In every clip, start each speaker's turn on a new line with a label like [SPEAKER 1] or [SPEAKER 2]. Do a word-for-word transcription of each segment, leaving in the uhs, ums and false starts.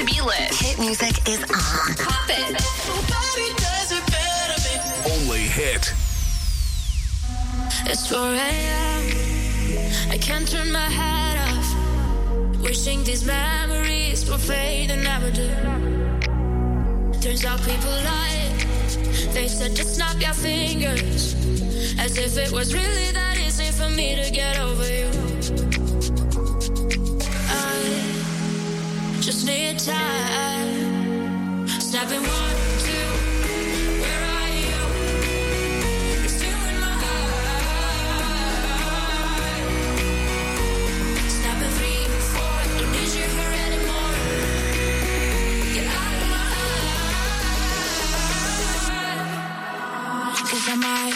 [SPEAKER 1] to be lit.
[SPEAKER 2] Hit music is on.
[SPEAKER 1] Pop it.
[SPEAKER 3] Nobody does it better than
[SPEAKER 4] Only hit.
[SPEAKER 5] It's four a.m. I can't turn my head off. Wishing these memories will fade and never do. Turns out people lie. They said just snap your fingers, as if it was really that easy for me to get over you. I just need time. Snapping one, two, where are you? It's you in my heart. Snapping three, four, don't need you here anymore. Get out of my heart. 'Cause I might.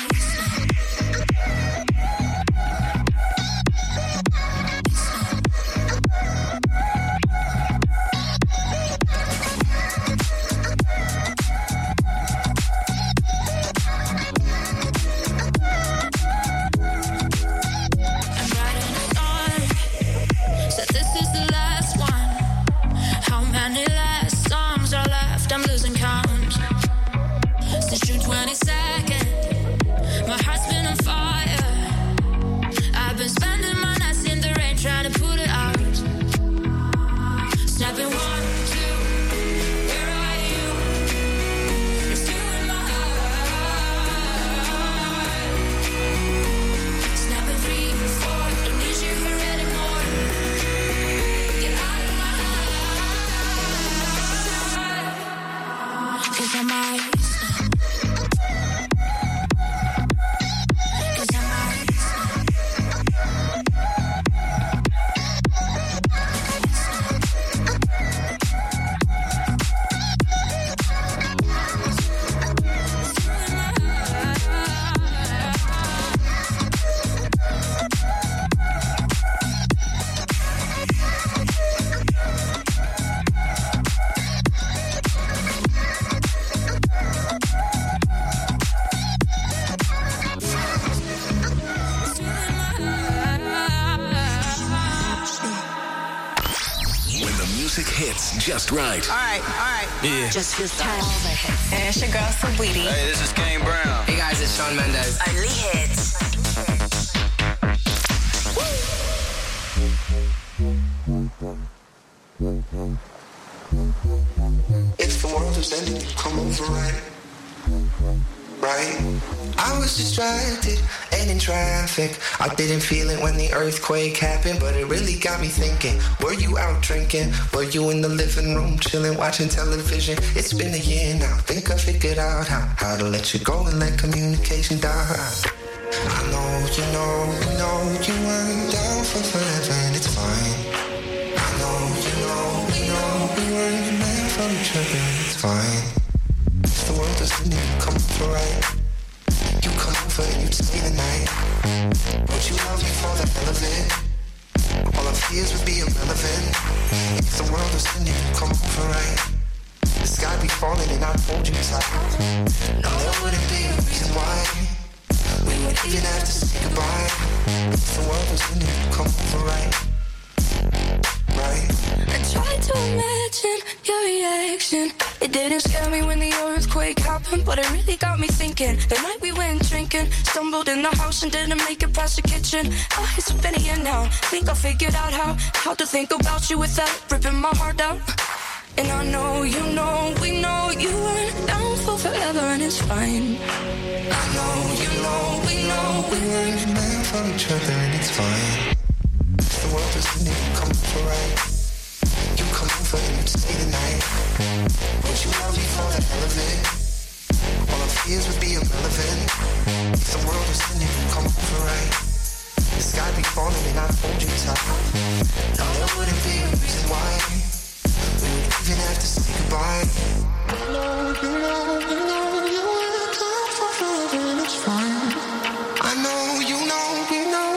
[SPEAKER 4] Just right.
[SPEAKER 6] All right, all right.
[SPEAKER 4] Yeah.
[SPEAKER 2] Just feels time. All the hits.
[SPEAKER 1] And it's your girl, Saweetie.
[SPEAKER 7] Hey, this is Kane Brown.
[SPEAKER 6] Hey guys, it's Shawn Mendes.
[SPEAKER 2] Only hits.
[SPEAKER 8] If the world is ending, you come over right. Right? I was distracted and in traffic. I didn't feel it when the earthquake happened, but it really got me thinking. Were you out drinking? Were you in the living room chilling, watching television? It's been a year now. Think I figured out how, how to let you go and let communication die. I know, you know, you know you weren't down for forever and it's fine. I know, you know, you know we weren't meant for each other and it's fine. If the world doesn't need you come over right, you come over and you stay the night. Would you love me for the hell of it? All our fears would be irrelevant. If the world doesn't need you come over right, the sky be falling and I'd hold you tight. No, there wouldn't be a reason why we would even have to say goodbye. If the world doesn't need you come over right. Right.
[SPEAKER 5] I tried to imagine your reaction. It didn't scare me when the earthquake happened, but it really got me thinking. The night we went drinking, stumbled in the house and didn't make it past the kitchen. Oh, it's been a year now. Think I figured out how how to think about you without ripping my heart out. And I know, you know, we know you weren't down for forever and it's fine.
[SPEAKER 8] I know, you know, we know we weren't meant for each other and it's fine. If the world doesn't need you come over right, you come over and you stay the night. Would you love me for the hell of it? All our fears would be irrelevant. If the world doesn't need you come over right, the sky be falling and I'd hold you tight. No, there wouldn't be a reason why we would even have to say goodbye. You know, you know, you know, you weren't down for forever and it's fine. I know, you know, you know.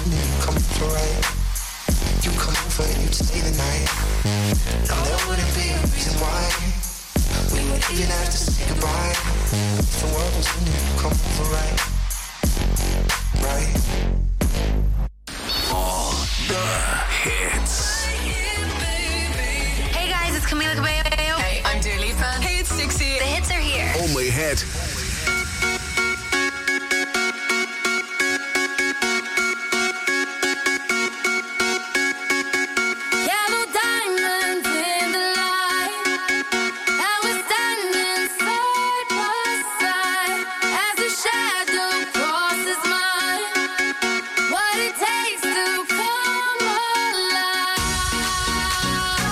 [SPEAKER 8] and then you come over right. You come over and you'd stay the night. And there wouldn't be a reason why we would even have to say goodbye. If the world was ending, you come over right. Right.
[SPEAKER 1] All the hits.
[SPEAKER 2] Hey guys, it's Camila Cabello.
[SPEAKER 6] Hey, I'm Dua Lipa.
[SPEAKER 2] Hey, it's Dixie. The hits are here.
[SPEAKER 1] Only hit.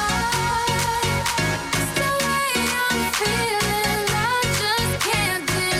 [SPEAKER 5] Feeling I just can't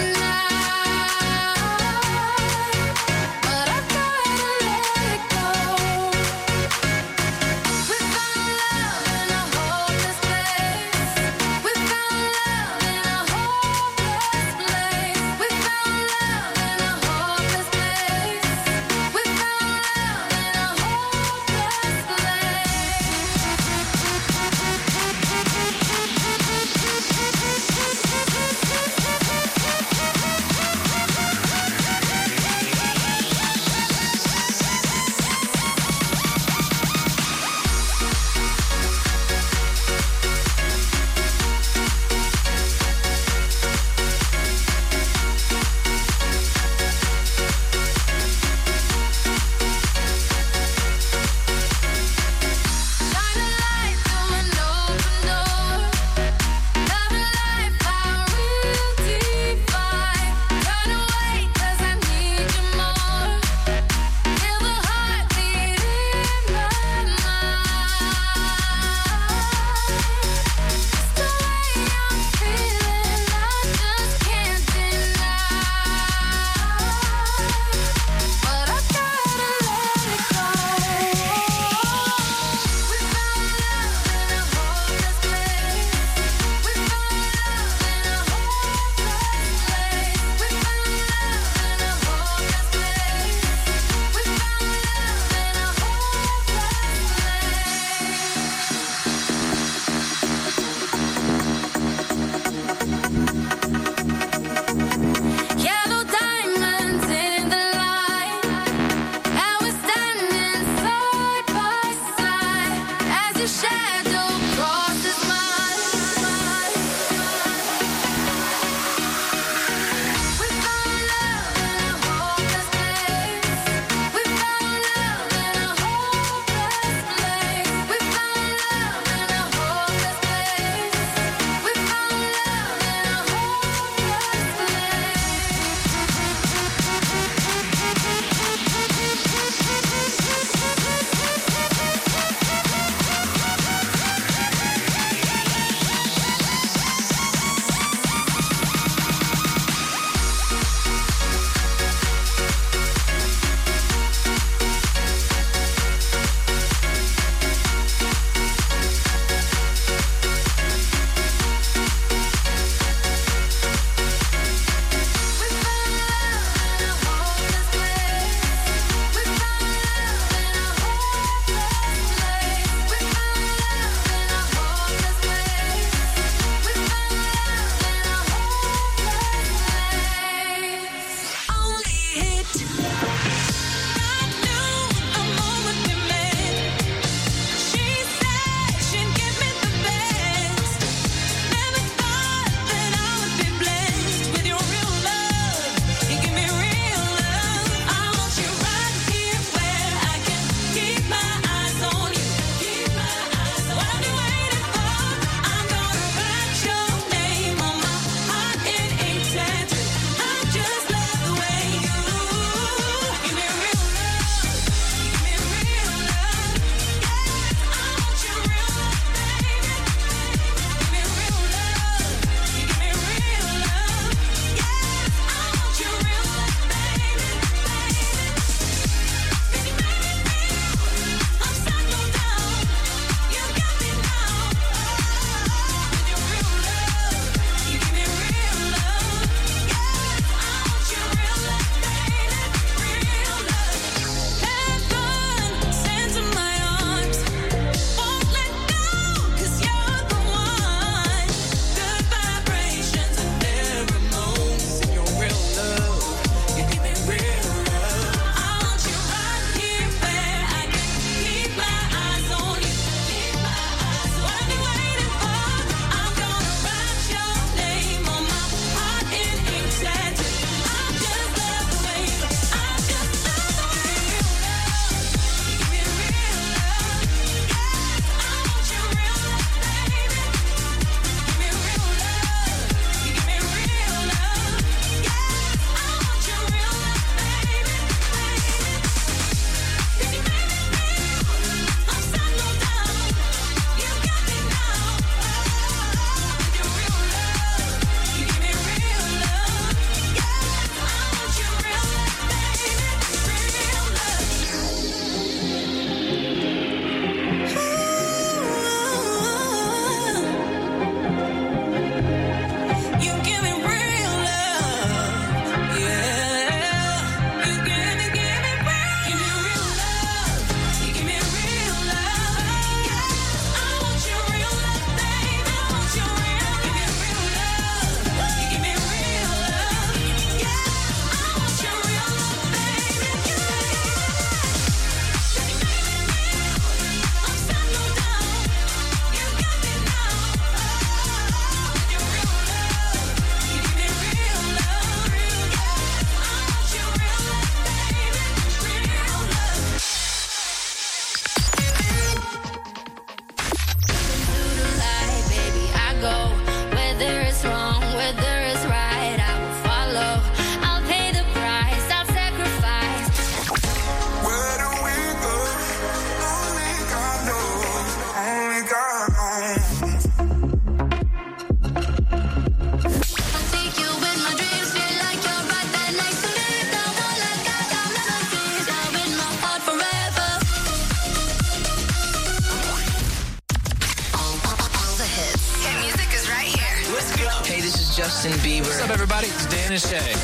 [SPEAKER 6] Justin Bieber.
[SPEAKER 4] What's up, everybody? It's Dan and Shay.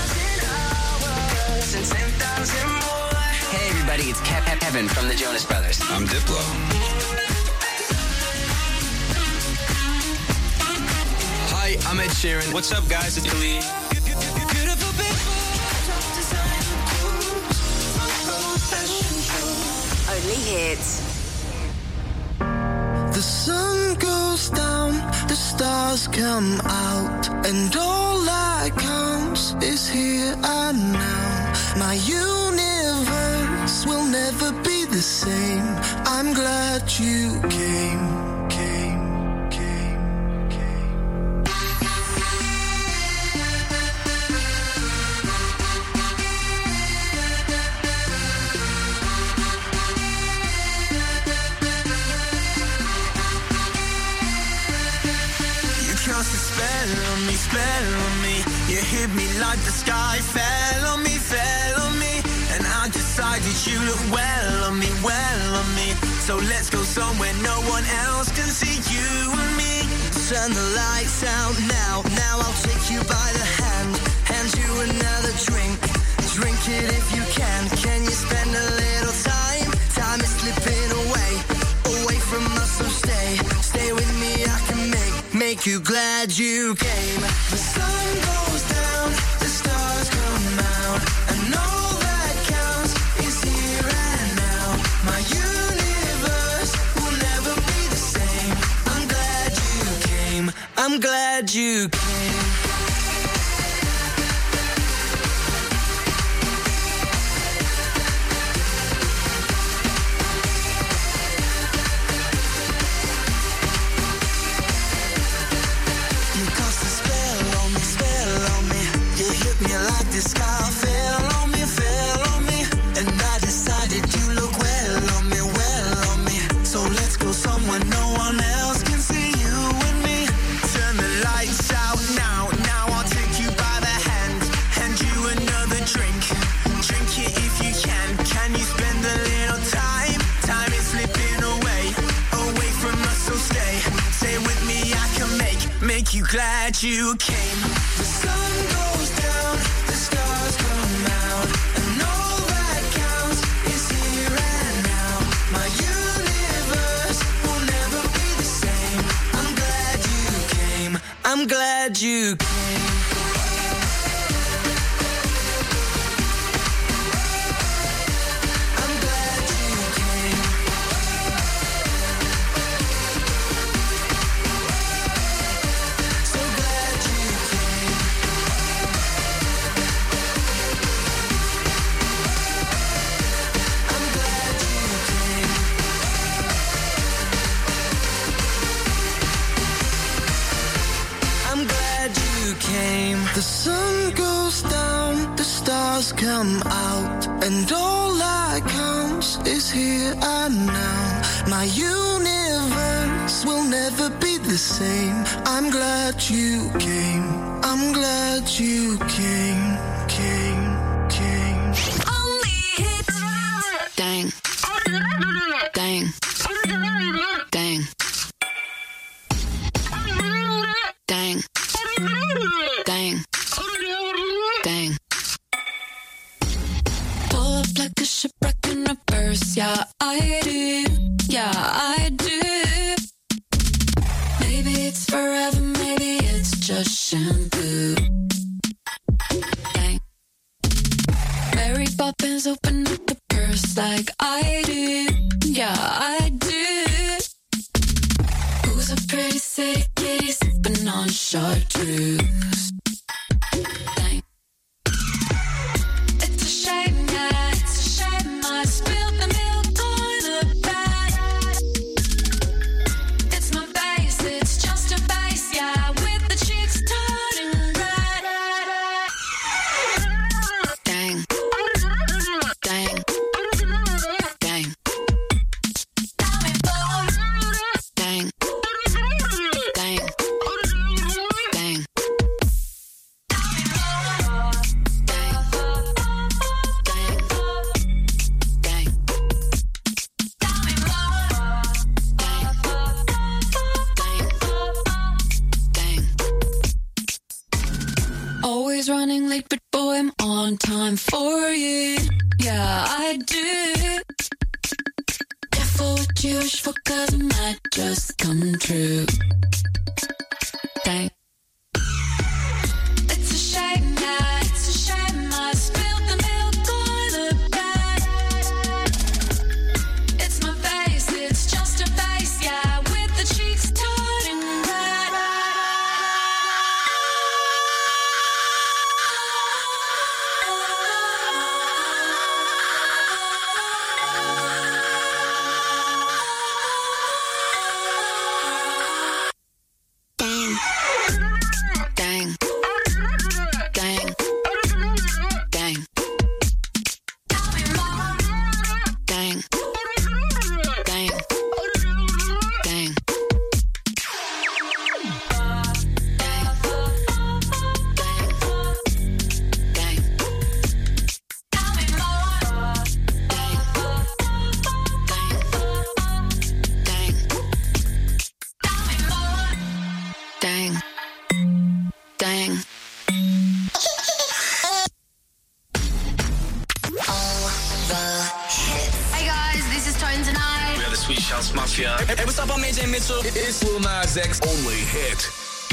[SPEAKER 6] Hey, everybody, it's Kev Kevin from the Jonas Brothers.
[SPEAKER 1] I'm Diplo.
[SPEAKER 4] Hi, I'm Ed Sheeran.
[SPEAKER 1] What's up, guys? It's Khalid.
[SPEAKER 2] Only hits.
[SPEAKER 8] The sun goes down, the stars come out, and all that counts is here and now. My universe will never be the same. I'm glad you came, came, came, came.
[SPEAKER 9] You cast a spell on me, spell on me. You hit me like the sky fell on me, fell on me. And I decided you look well on me, well on me. So let's go somewhere no one else can see you and me. Turn the lights out now, now I'll take you by the hand. Hand you another drink, drink it if you can. Can you spend a little time? Time is slipping away, away from us, so stay. Stay with me, I can make, make you glad you came. The sun goes down, the stars come out, and all that counts is here and now. My universe will never be the same. I'm glad you came, I'm glad you came. You cast a spell on me, spell on me. You hit me like the sky fell on me, fell on me. And I decided you look well on me, well on me. So let's go somewhere no one else can see you and me. Turn the lights out now, now I'll take you by the hand. Hand you another drink, drink it if you can. Can you spend a little time? Time is slipping away, away from us, so stay. Stay with me, I can make, make you glad you came. The sun goes down, the stars come out, and all that counts is here and now. My universe will never be the same. I'm glad you came, I'm glad you came. I'm glad you came. So glad you came. I'm glad you came. I'm glad you came. The sun goes down, the stars come out, and all that counts is here and now. My universe will never be the same. I'm glad you came. I'm glad you came, came, came.
[SPEAKER 5] Only hits.
[SPEAKER 2] Dang. Dang. Dang. Dang. Dang. Dang. Pull up like a shipwreck in reverse. Yeah, I do. Yeah, I do. Maybe it's forever, maybe it's just shampoo. Dang. Mary Poppins open up the purse like I do. Yeah, I do. Who's a pretty city kitty sipping on chartreuse? Dang. It's a shame, yeah, it's a shame I spilled the milk on the bed. It's my face, it's just a face, yeah, with the cheeks turning red. Dang. Dang. Dang. Dang. Dang. Dang. late, but boy, I'm on time for you. Yeah, I do. Careful what you wish for, cause it might just come true. Dang. It's a shame, yeah, it's a shame I spilled the milk on the bed. It's my face, it's just a face, yeah, with the cheeks turning red. Dang. Dang. Dang. Dang. Dang. Dang. Dang. Dang. Dang.
[SPEAKER 7] Hey guys, this is Tones and I.
[SPEAKER 4] We are the Sweet Shouts Mafia.
[SPEAKER 1] Hey, hey, what's up? I'm A J Mitchell. It- It's Lil Nas X. Only hit.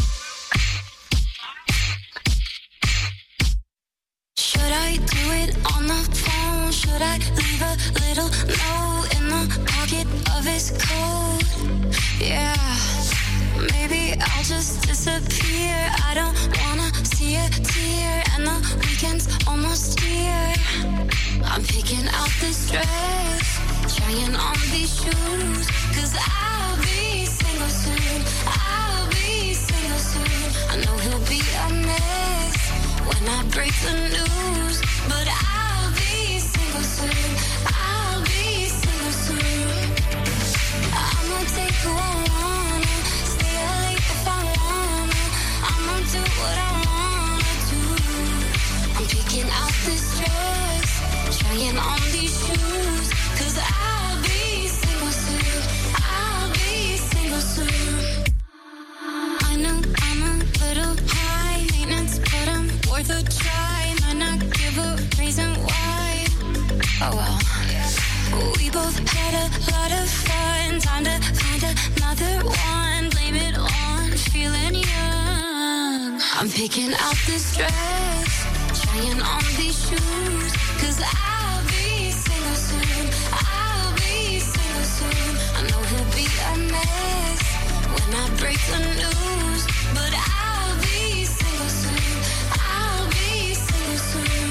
[SPEAKER 5] Should I do it on the phone? Should I leave a little note in the pocket of his coat? Yeah, maybe I'll just disappear. I don't wanna see a tear, and the weekend's almost here. I'm picking out this dress, trying on these shoes, cause I'll be single soon. I'll be single soon. I know he'll be a mess when I break the news, but I'll be single soon. I'll be single soon. I'ma take who I wanna, stay up late if I wanna. I'ma do what I wanna do. I'm picking out this dress, trying on these shoes, cause I'll be single soon. I'll be single soon. I know I'm a little high maintenance, but I'm worth a try. Might not give a reason why. Oh well. We both had a lot of fun. Time to find another one. Blame it on feeling young. I'm picking out this dress, trying on these shoes, cause I'll be single soon. I'll be single soon. I know he'll be a mess when I break the news, but I'll be single soon. I'll be single soon.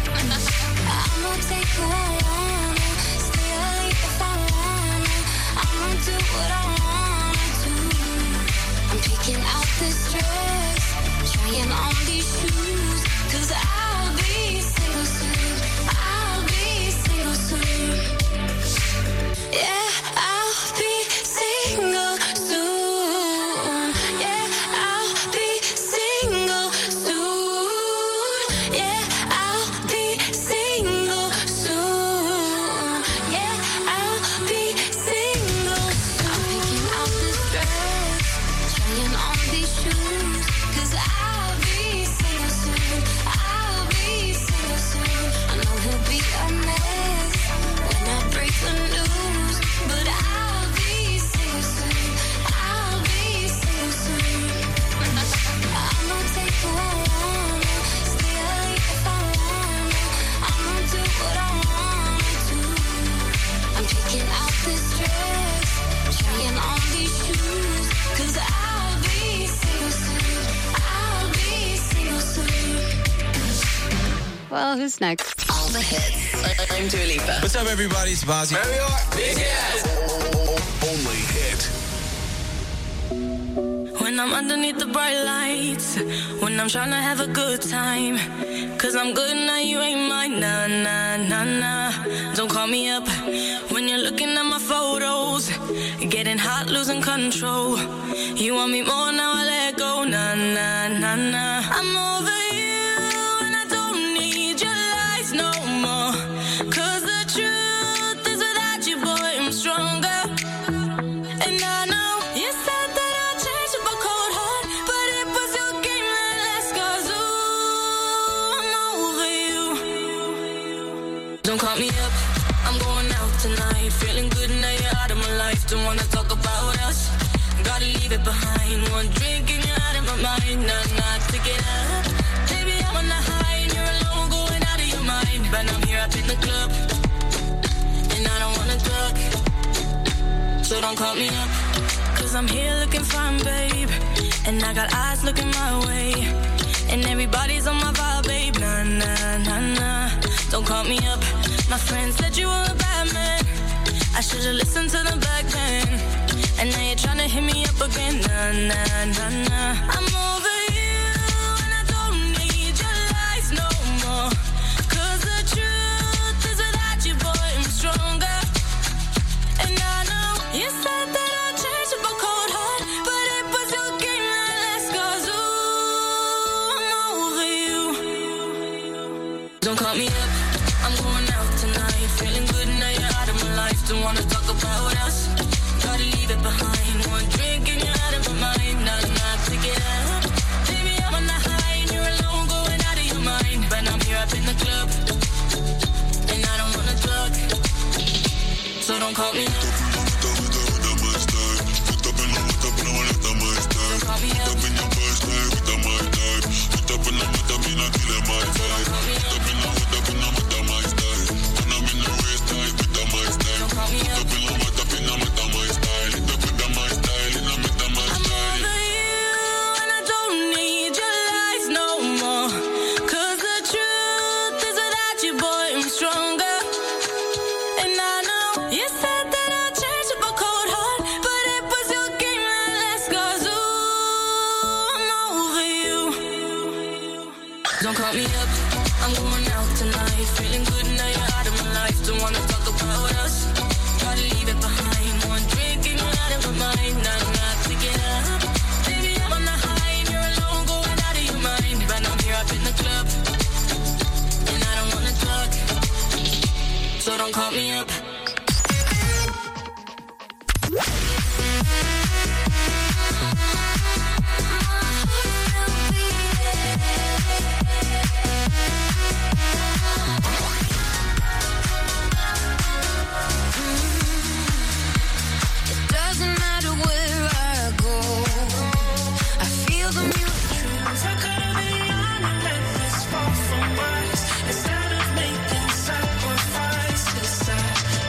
[SPEAKER 5] I'ma take who I wanna, stay up late if I wanna. I'ma do what I wanna do. I'm picking out this dress, trying on these shoes, cause I'll be single soon. I'll be single soon. Yeah, I'll be single soon. Yeah, I'll be single soon. Yeah, I'll be single soon. Yeah, I'll be single. I'm picking out this dress, trying on these shoes, cause I'll be single soon. I'll be single soon. I know he'll be a mess when I break the news, but I'll be single soon. I'll be single soon. I'ma take who I wanna, stay up late if I wanna. I'ma do what I wanna do. I'm picking out this dress, trying on these shoes, cause I'll be single soon. I'll be single soon.
[SPEAKER 10] Well, who's next?
[SPEAKER 7] All the hits. I'm Dua Lipa.
[SPEAKER 4] What's up, everybody? It's Bazzi.
[SPEAKER 1] There we are. Big hit. Only hit.
[SPEAKER 11] When I'm underneath the bright lights, when I'm trying to have a good time, cause I'm good now, you ain't mine, nah, nah, nah, nah. Don't call me up when you're looking at my photos, getting hot, losing control. You want me more, now I let go, nah, nah, nah, nah. I'm over you and I don't need your lies no more, cause the truth is without you, boy, I'm stronger. And I know you said that I'd change with a cold heart, but it was your game that last, cause ooh, call me up. I'm going out tonight. Feeling good now you're out of my life. Don't wanna talk about us. Gotta leave it behind. One drink and you're out of my mind. Nah, nah, take it up. Baby, I'm on the high and you're alone, going out of your mind. But I'm here up in the club, and I don't wanna talk. So don't call me up, cause I'm here looking fine, babe. And I got eyes looking my way. And everybody's on my vibe, babe. Nah, nah, nah, nah. Don't call me up. My friend said you were a bad man. I should've listened to them back then. And now you're trying to hit me up again. Nah, nah, nah, nah. I'm over you, and I don't need your lies no more. Cause the truth is without you, boy, I'm stronger. And I know you said that I'd change up a cold heart, but it was your game that last. Cause ooh, I'm over you. Don't call me up. I'm going out tonight. Feeling good now you're out of my life. Don't wanna talk about us. Gotta leave it behind. One drink and you're out of my mind. Nah, nah, take it out. Baby, I'm on the high and you're alone, going out of your mind. But I'm here up in the club, and I don't wanna talk. So don't call me up. Don't call me up.
[SPEAKER 3] Instead of making sacrifices,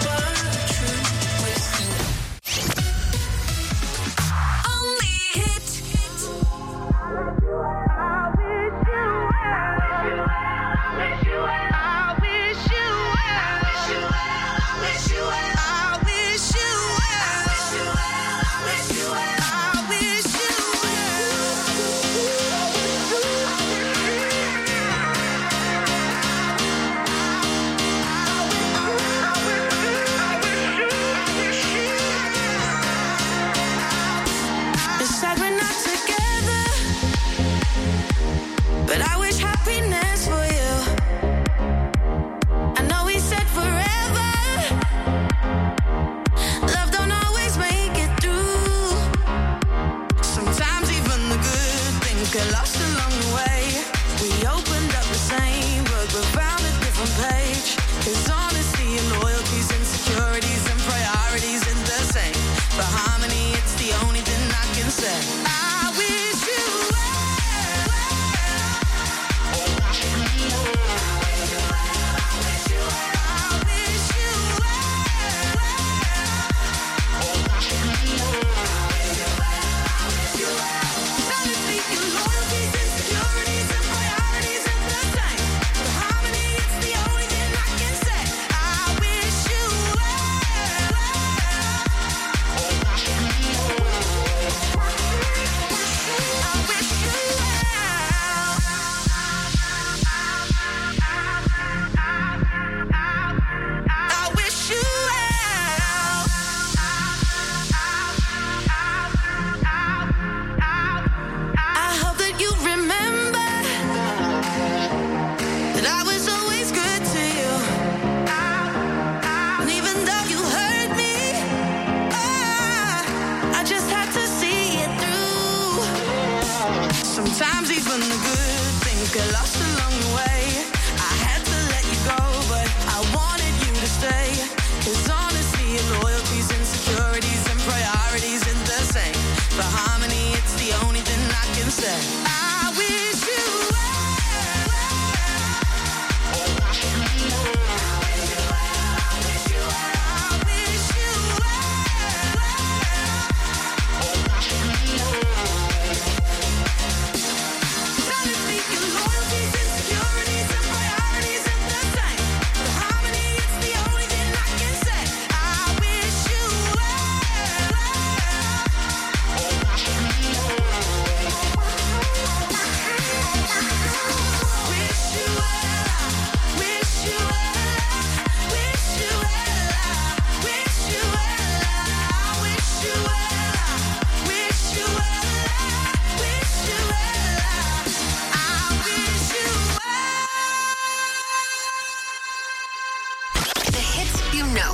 [SPEAKER 7] know.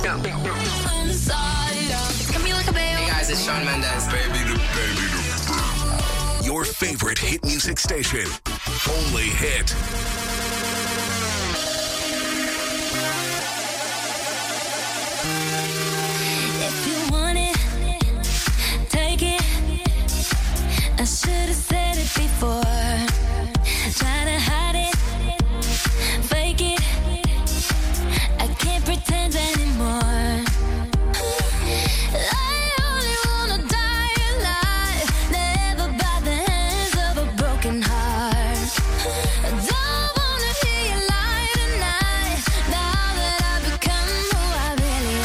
[SPEAKER 6] Hey guys, it's Shawn Mendes.
[SPEAKER 1] Baby, the baby, the
[SPEAKER 12] Your favorite hit music station. Only Hit.
[SPEAKER 11] If you want it, take it. I should have said it before. Try to hide it, fake it. I can't pretend anymore. I only wanna die alive, never by the hands of a broken heart. I don't wanna hear you lie tonight, now that I've become who I really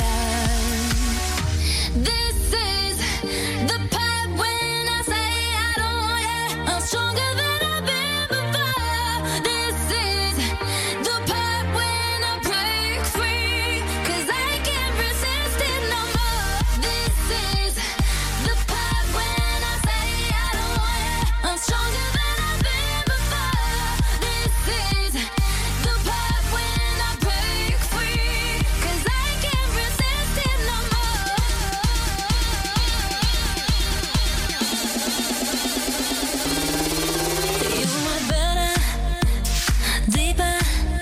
[SPEAKER 11] am. This is the part when I say I don't want it. I'm stronger than I've been before. This is the part when I break free, 'cause I can't resist it no more. This is the part when I say I don't want it. I'm stronger than I've been before. This is the part when I break free, 'cause I can't resist it no more. You were better, deeper.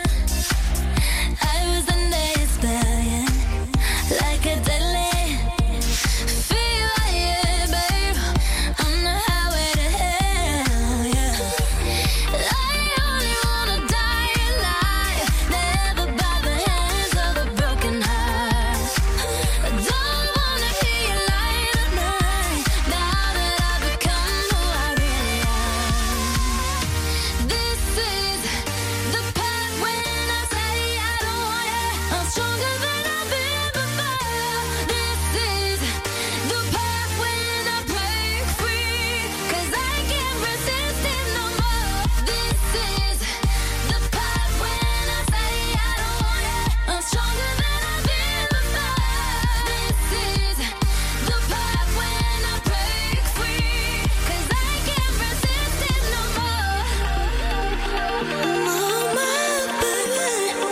[SPEAKER 11] I was under your spell, yeah. Like a deadly fever, yeah, babe. On the highway to hell, yeah. I only wanna die alive, never by the hands of a broken heart. I don't wanna hear you lie tonight, now that I've become who I really am. This is the part when I say I don't want it. I'm stronger than I've been before. This is the part when I break free, 'cause I can't resist it no more. This is the part when I say I don't want it. I'm stronger than I've been before. This is the part when I break free, 'cause I can't resist it no more. Oh, my baby.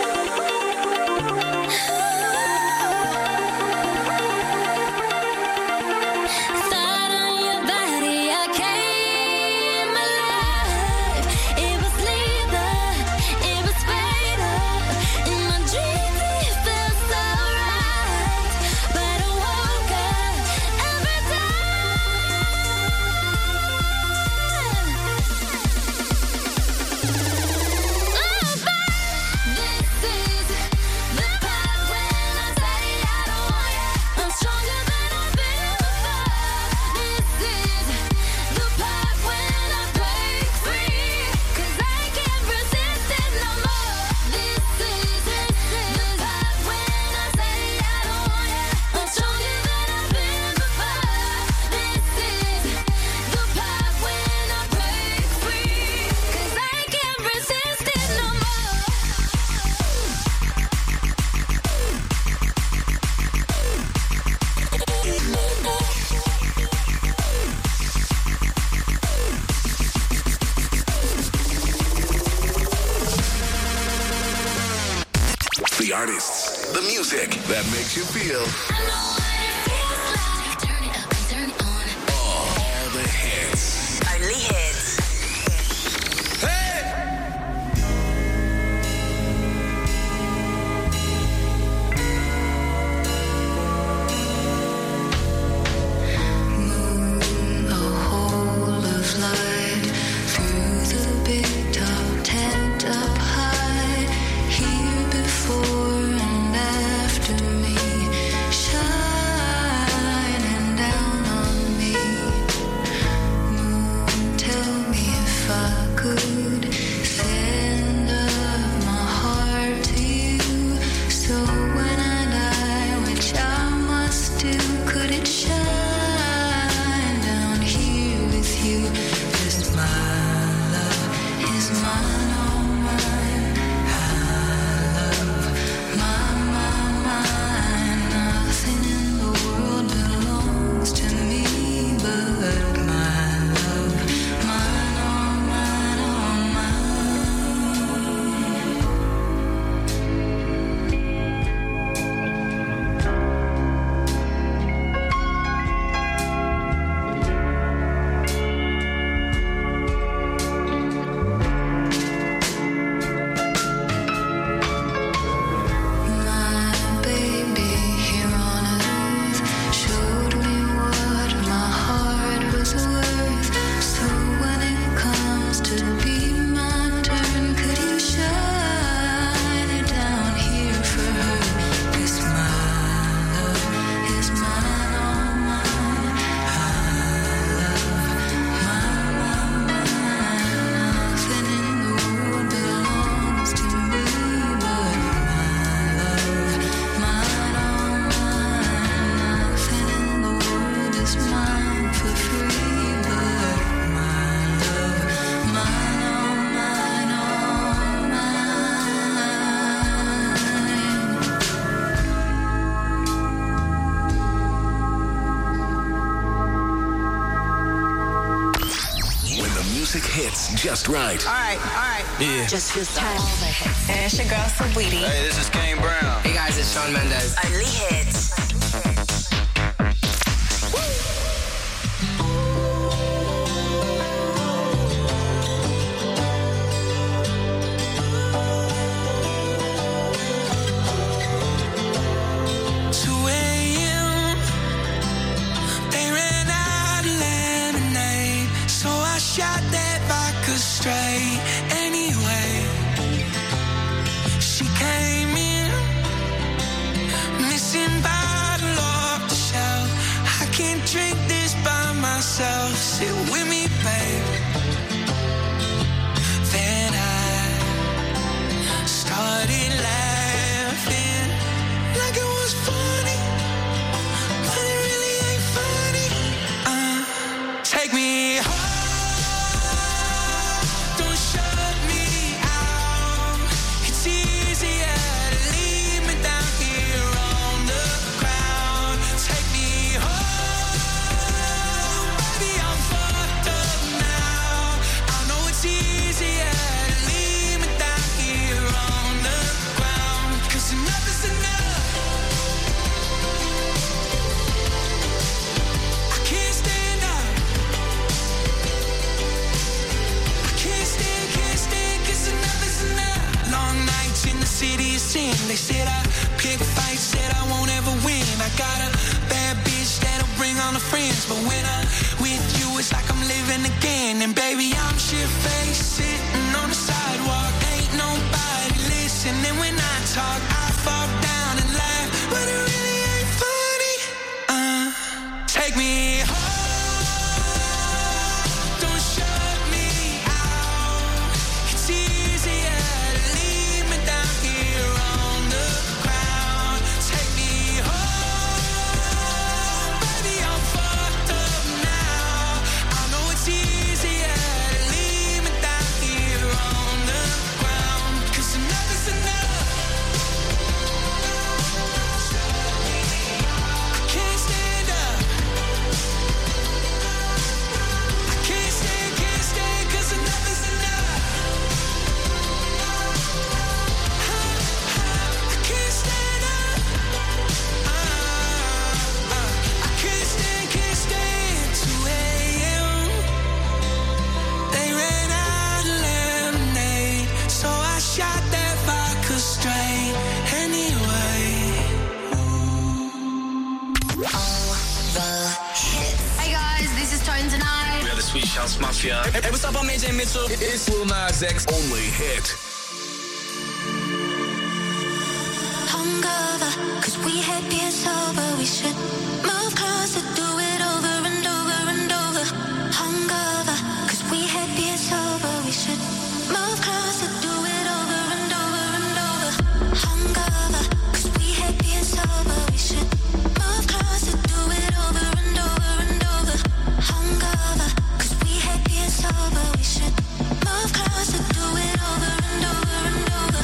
[SPEAKER 11] Thought on your body, I came alive. It was lethal, it was fatal. In my dreams it felt so right, but I woke up every
[SPEAKER 12] The artists, the music that makes you feel. All, all the hits.
[SPEAKER 7] Only Hits.
[SPEAKER 2] A hole of light through the big top tent up high, here before and after me, shine.
[SPEAKER 12] hits just right.
[SPEAKER 13] All right, all right.
[SPEAKER 12] Yeah.
[SPEAKER 13] Just feels tight. All the hits. And it's your girl, Saweetie.
[SPEAKER 4] Hey, this is Kane Brown.
[SPEAKER 6] Hey guys, it's Shawn Mendes.
[SPEAKER 13] Only hits.
[SPEAKER 9] Shot that vodka straight anyway. She came in, missing bottle off the shelf. I can't drink this by myself. Sit with me, babe. Then I started laughing like it was funny, but it really ain't funny. Uh, take me home. They said I pick fights, said I won't ever win. I got a bad bitch that'll bring on the friends, but when I'm with you, it's like I'm living again. And baby, I'm shit-faced, sitting on the sidewalk. Ain't nobody listening when I talk. I fall down and laugh, but it really ain't funny. Uh, take me home.
[SPEAKER 1] Swedish House Mafia.
[SPEAKER 4] Hey, hey, what's up? I'm A J Mitchell.
[SPEAKER 1] It's Lil Nas X.
[SPEAKER 12] Only hit.
[SPEAKER 2] Hungover, cause we happy and sober. We should move closer, do it over and over and over. Hungover, cause we happy and sober. We should move closer, do it over and over and over. Hungover, cause we happy and sober. We should move closer, do it over and over and over. Hungover, cause we happy and sober. We should move closer, do it over and over and over.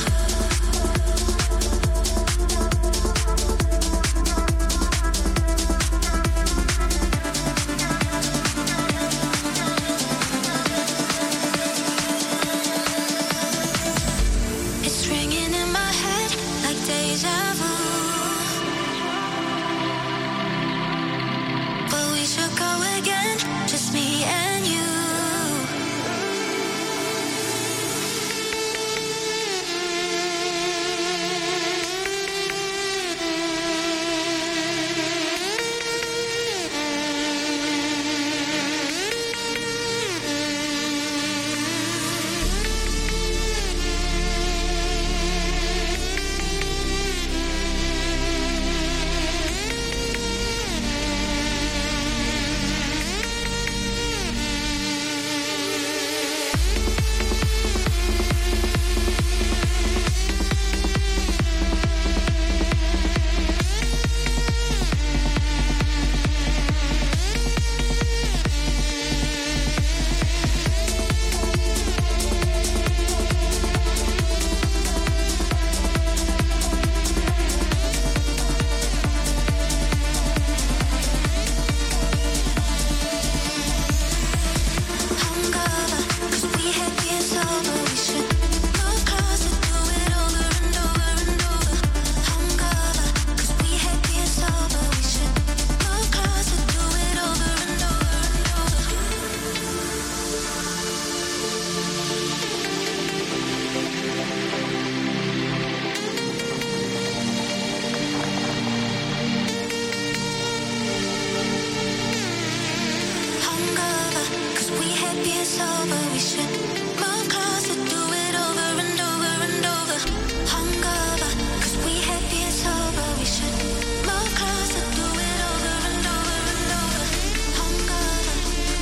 [SPEAKER 5] being sober, we should move closer, do it over and over and over. Hungover, 'cause we hate being sober, we should move closer, do it over and over and over. Hungover,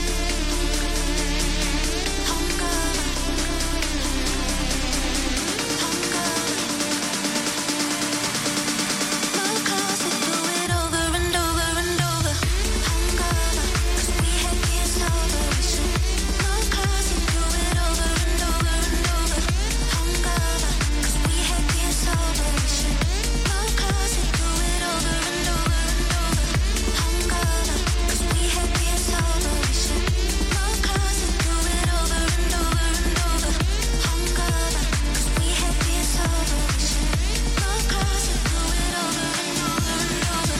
[SPEAKER 5] hungover, hungover. Move closer, do it over and over and over. Hungover, 'cause we hate being sober, we should move closer, do it over and over and over. Hungover, 'cause we hate being sober, we should move closer, do it over and over and over. Hungover, 'cause we hate being sober, we should move closer, do it over and over and over. Hungover, 'cause we hate being sober, we should move closer, do it over and over and over.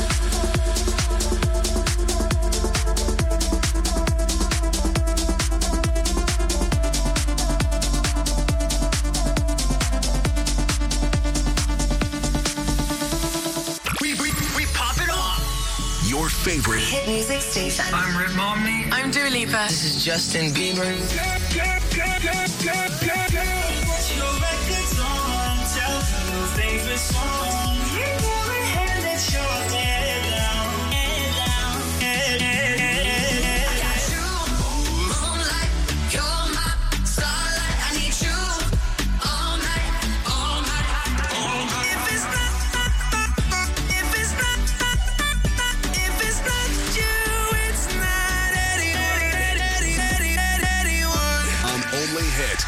[SPEAKER 9] We, we, we pop it off.
[SPEAKER 12] Your favorite
[SPEAKER 13] Hit music station.
[SPEAKER 9] I'm Rick Momney.
[SPEAKER 6] I'm Dua Lipa. This is Justin Bieber.
[SPEAKER 3] Put your records on, tell them your favorite song. You go ahead, let your head down, head down, head, head, head, head.
[SPEAKER 2] I got you, moonlight, you're my starlight. I need you all night, all night, all night.
[SPEAKER 3] If it's not, if it's not, if it's not you, it's not any, any, any, any, any, anyone.
[SPEAKER 12] on Only Hit.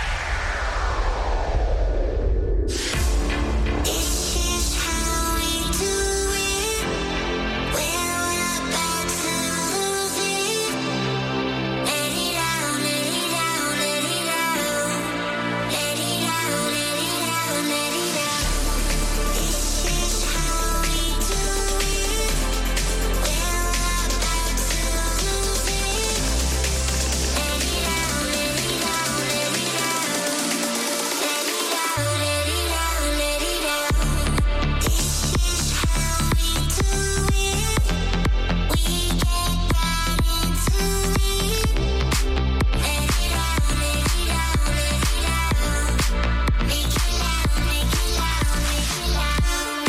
[SPEAKER 5] This is how we do it. We're about to lose it. Let it out, let it out, let it out. Let it out, let it out, let it out. This is how we do it. We're about to lose it. Let it out, let it out, let it out. Let it out, let it out, let it out. This is how we do it. We get right into it. Let it out, let it out, let it out. Make it loud, make it loud, make it loud.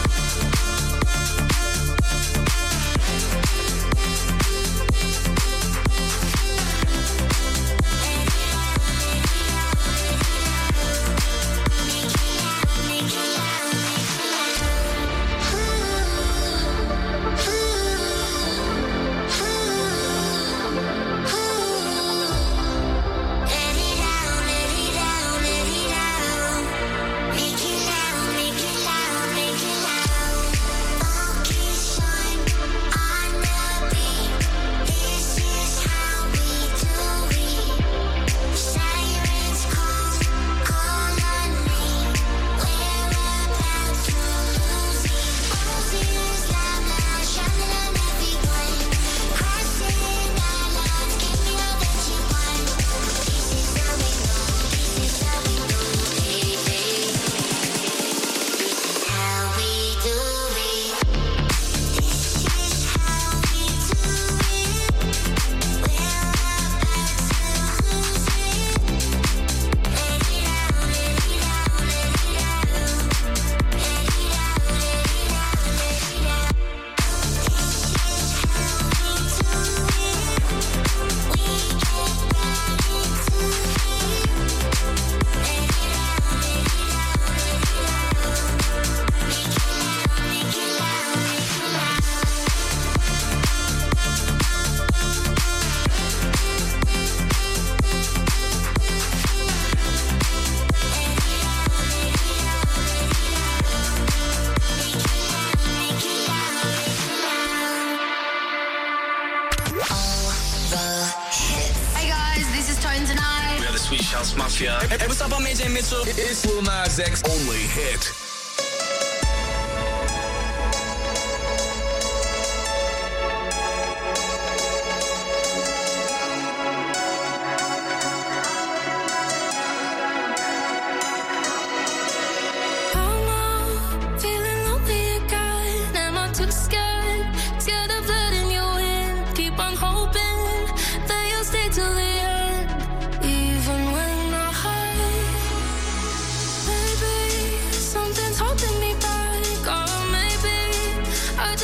[SPEAKER 5] Sirens call, call on me. We're about to lose it. Roses loud now, shining on everyone. Crossing our lines, give me all that you want. This is how we do, this is how we do it. This is how we do it. This is how we do it. We're about to lose it. Let it out, let it out, let it out. Let it out, let it out, let it out. This is how we do it. We get right into it. Let it out, let it out, let it out. Make it loud, make it loud, make it loud.
[SPEAKER 7] Hey guys, this is Tones and I.
[SPEAKER 4] We are the Sweet House Mafia. Hey, hey, what's up? I'm A J Mitchell.
[SPEAKER 1] It's Lil Nas X.
[SPEAKER 12] Only Hit.
[SPEAKER 5] Feeling lonely again. Am I too scared? Scared of letting you in. Keep on hoping that you'll stay till the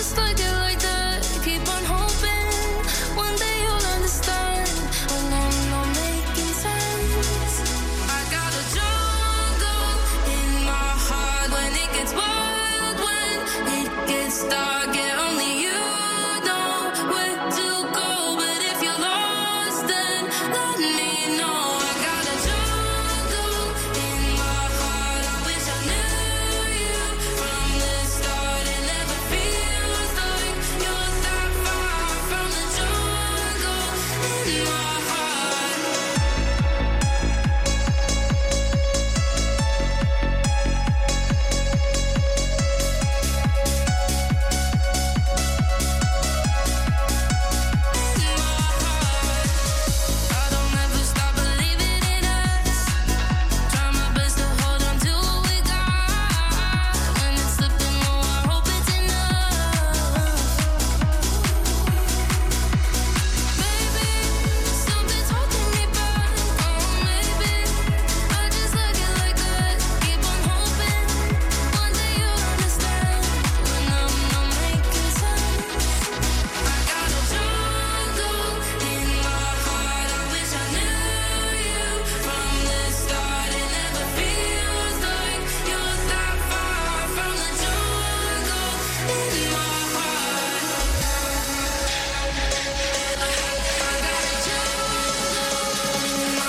[SPEAKER 5] just like it like that. Keep on hoping one day you'll understand when I'm not making sense. I got a jungle in my heart when it gets wild, when it gets dark, yeah, only you know where to go. But if you're lost, then let me know. I got a jungle in my heart. I wish I knew you from the start. It never feels like you're that far from the jungle in my heart. I don't ever stop believing in us. Try my best to hold on to what we got. When it's slipping low, I hope it's enough. Maybe something's holding me back. Oh, maybe I just like it like that. Keep on hoping one day you'll understand when I'm not making sense. I got a jungle in my heart. I wish I knew you from the start. It never feels like you're that far from the jungle in my heart. I got a jungle in my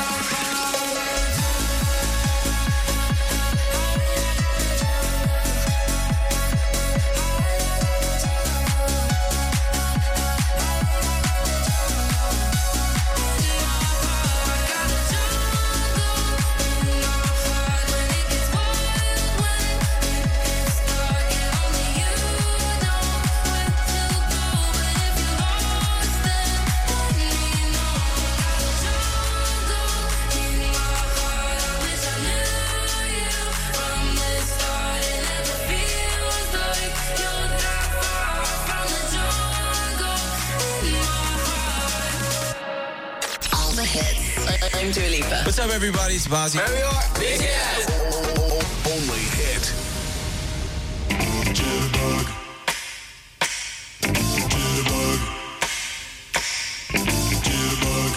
[SPEAKER 6] All the hits. I'm Dua Lipa.
[SPEAKER 1] What's up, everybody? It's Bazzi.
[SPEAKER 12] There we are. Big hit. Only hit. Jitterbug. Jitterbug. Jitterbug.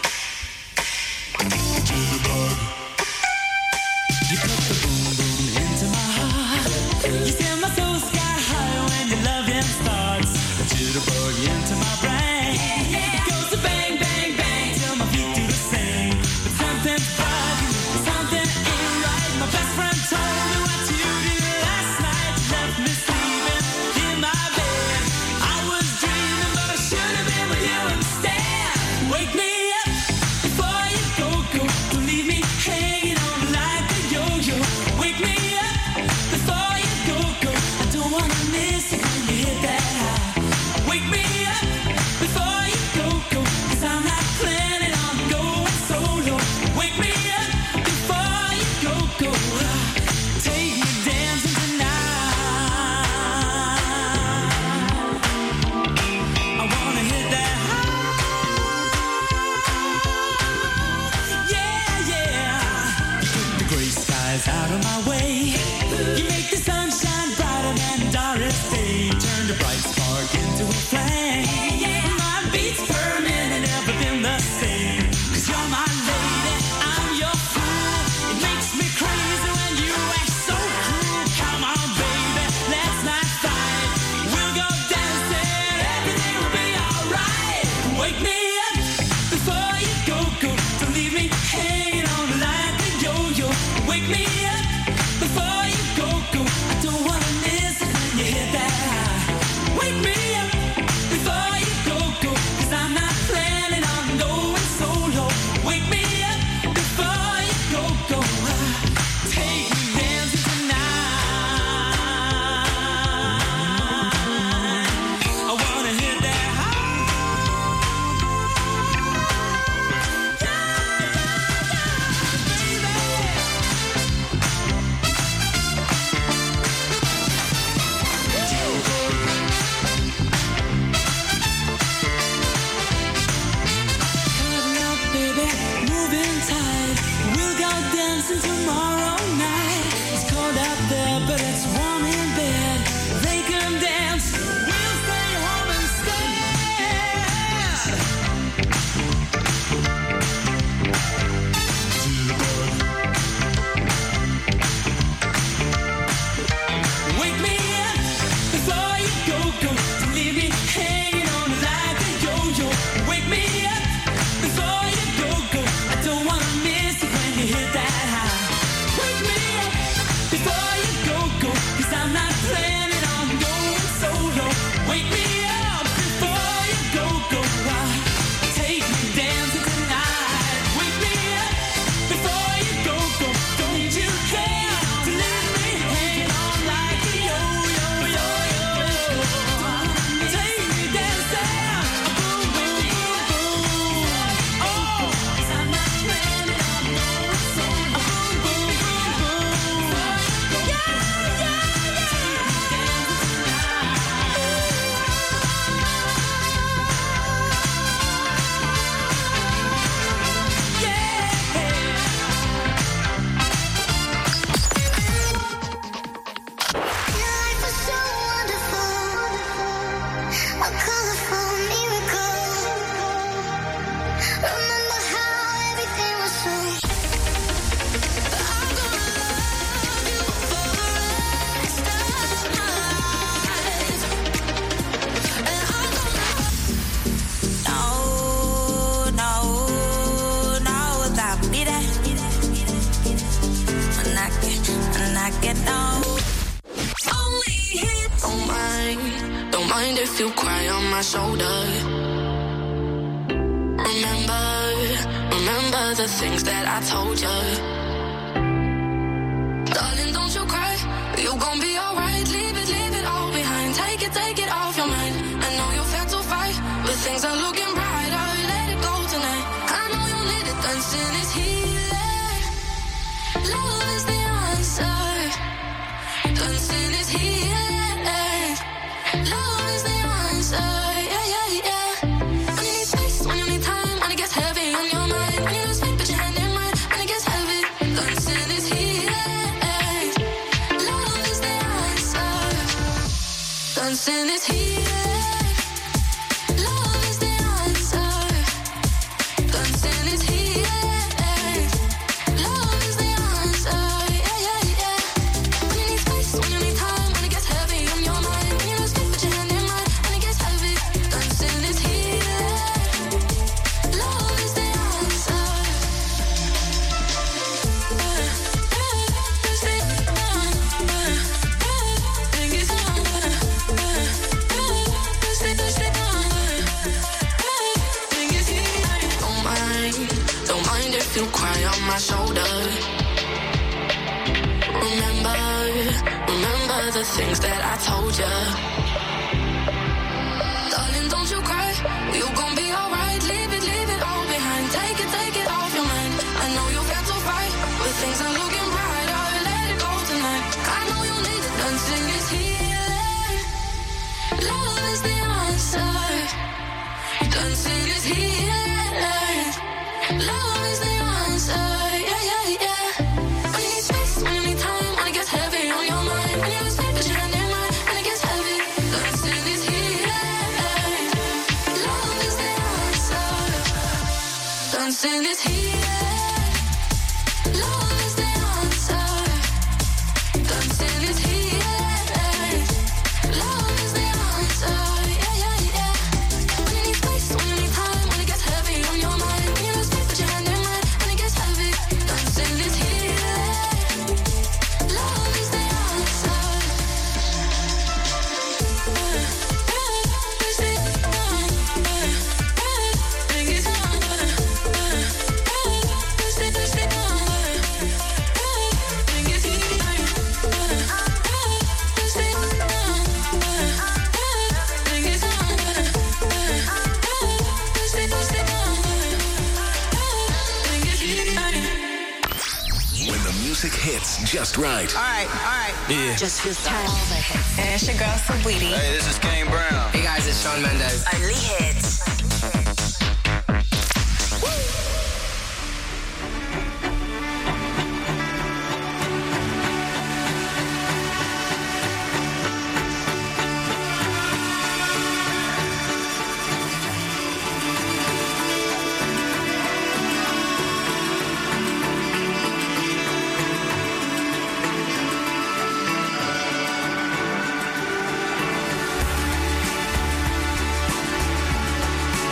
[SPEAKER 12] Jitterbug.
[SPEAKER 3] You put the boom boom into my heart. You send my soul sky high when your loving starts. A jitterbug into my brain. It goes to bang, bang, bang till my feet do the same. But something's bugging, something ain't right. My best friend told me what you did last night. You left me sleeping in my bed. I was dreaming, but I should have been with you instead. Wake me up before you go, go. Don't leave me hanging on like a yo-yo. Wake me up before you go, go. I don't wanna miss it when you hit that high. Wake me up before you go, go. 'Cause I'm not planning on going solo. Wake me up before you go, go. Take me dancing tonight. I wanna hit that high. Yeah, yeah. You took the gray skies out of my way. You make the sunshine brighter than Doris Day. Turn the bright spark into a flame. My beats per minute never been the same. 'Cause you're my lady, I'm your fool. It makes me crazy when you act so cruel. Come on, baby, let's not fight. We'll go dancing, everything will be alright. Wake me up before you go, go. Don't leave me hanging on like a yo-yo. Wake me up before you go, go. I don't wanna miss it when you hit that high. Wake me up before you go, go. 'Cause I'm not planning on going solo. Wake me up before you go, go. Take me dancing tonight. I wanna hit that high. Coming up, baby, moving tight. We'll go dancing tomorrow night. It's cold out there, but it's warm in bed. They can dance, we'll
[SPEAKER 5] mind if you cry on my shoulder. Remember, remember the things that I told you. Darling, don't you cry, you gon' be alright. Leave it, leave it all behind. Take it, take it off your mind. I know you felt to fight, but things are looking brighter. Let it go tonight. I know you need it, dancing is healing. Love is the answer. Dancing is healing. Love is the answer. Yeah, yeah, yeah. When you need space, when you need time, when it gets heavy on your mind, when you lose faith, put your hand in mine, when it gets heavy. Dancing is healing. Love is the answer. Dancing is healing. Love is the answer. Dancing is healing. Love is the answer. Yeah, yeah, yeah. When you need space, when you need time, when it gets heavy on your mind, when you lose faith, put your hand in mine, when it gets heavy. Dancing is healing. Love is the answer. Don't mind, don't mind if you cry on my shoulder. Remember, remember the things that I told you. Darling, don't you cry, you gon' be alright. Leave it, leave it all behind. Take it, take it off your mind. I know you've got to fight, but things are looking brighter. Let it go tonight. I know you need it. Dancing is healing. Love is the answer. Dancing is healing. Love is the answer. Yeah, yeah, yeah. When you need space, when you need time, when it gets heavy on your mind, when you lose faith, put your hand in mine, when it gets heavy. Dancing is healing. Love is the answer. Dancing is healing. Love is the answer. Dancing is healing. Love is the answer. Yeah, yeah, yeah. When you need space, when you need time, when it gets heavy on your mind, when you lose faith, put your hand in mine, when it gets heavy. Dancing is healing. Love is the answer.
[SPEAKER 12] When the music hits just right.
[SPEAKER 13] All right, all right.
[SPEAKER 12] Yeah.
[SPEAKER 13] Just feels time. All the hits. And it's your girl, Saweetie.
[SPEAKER 4] Hey, this is Kane Brown.
[SPEAKER 6] Hey guys, it's Shawn Mendes.
[SPEAKER 13] Only hits.
[SPEAKER 5] Love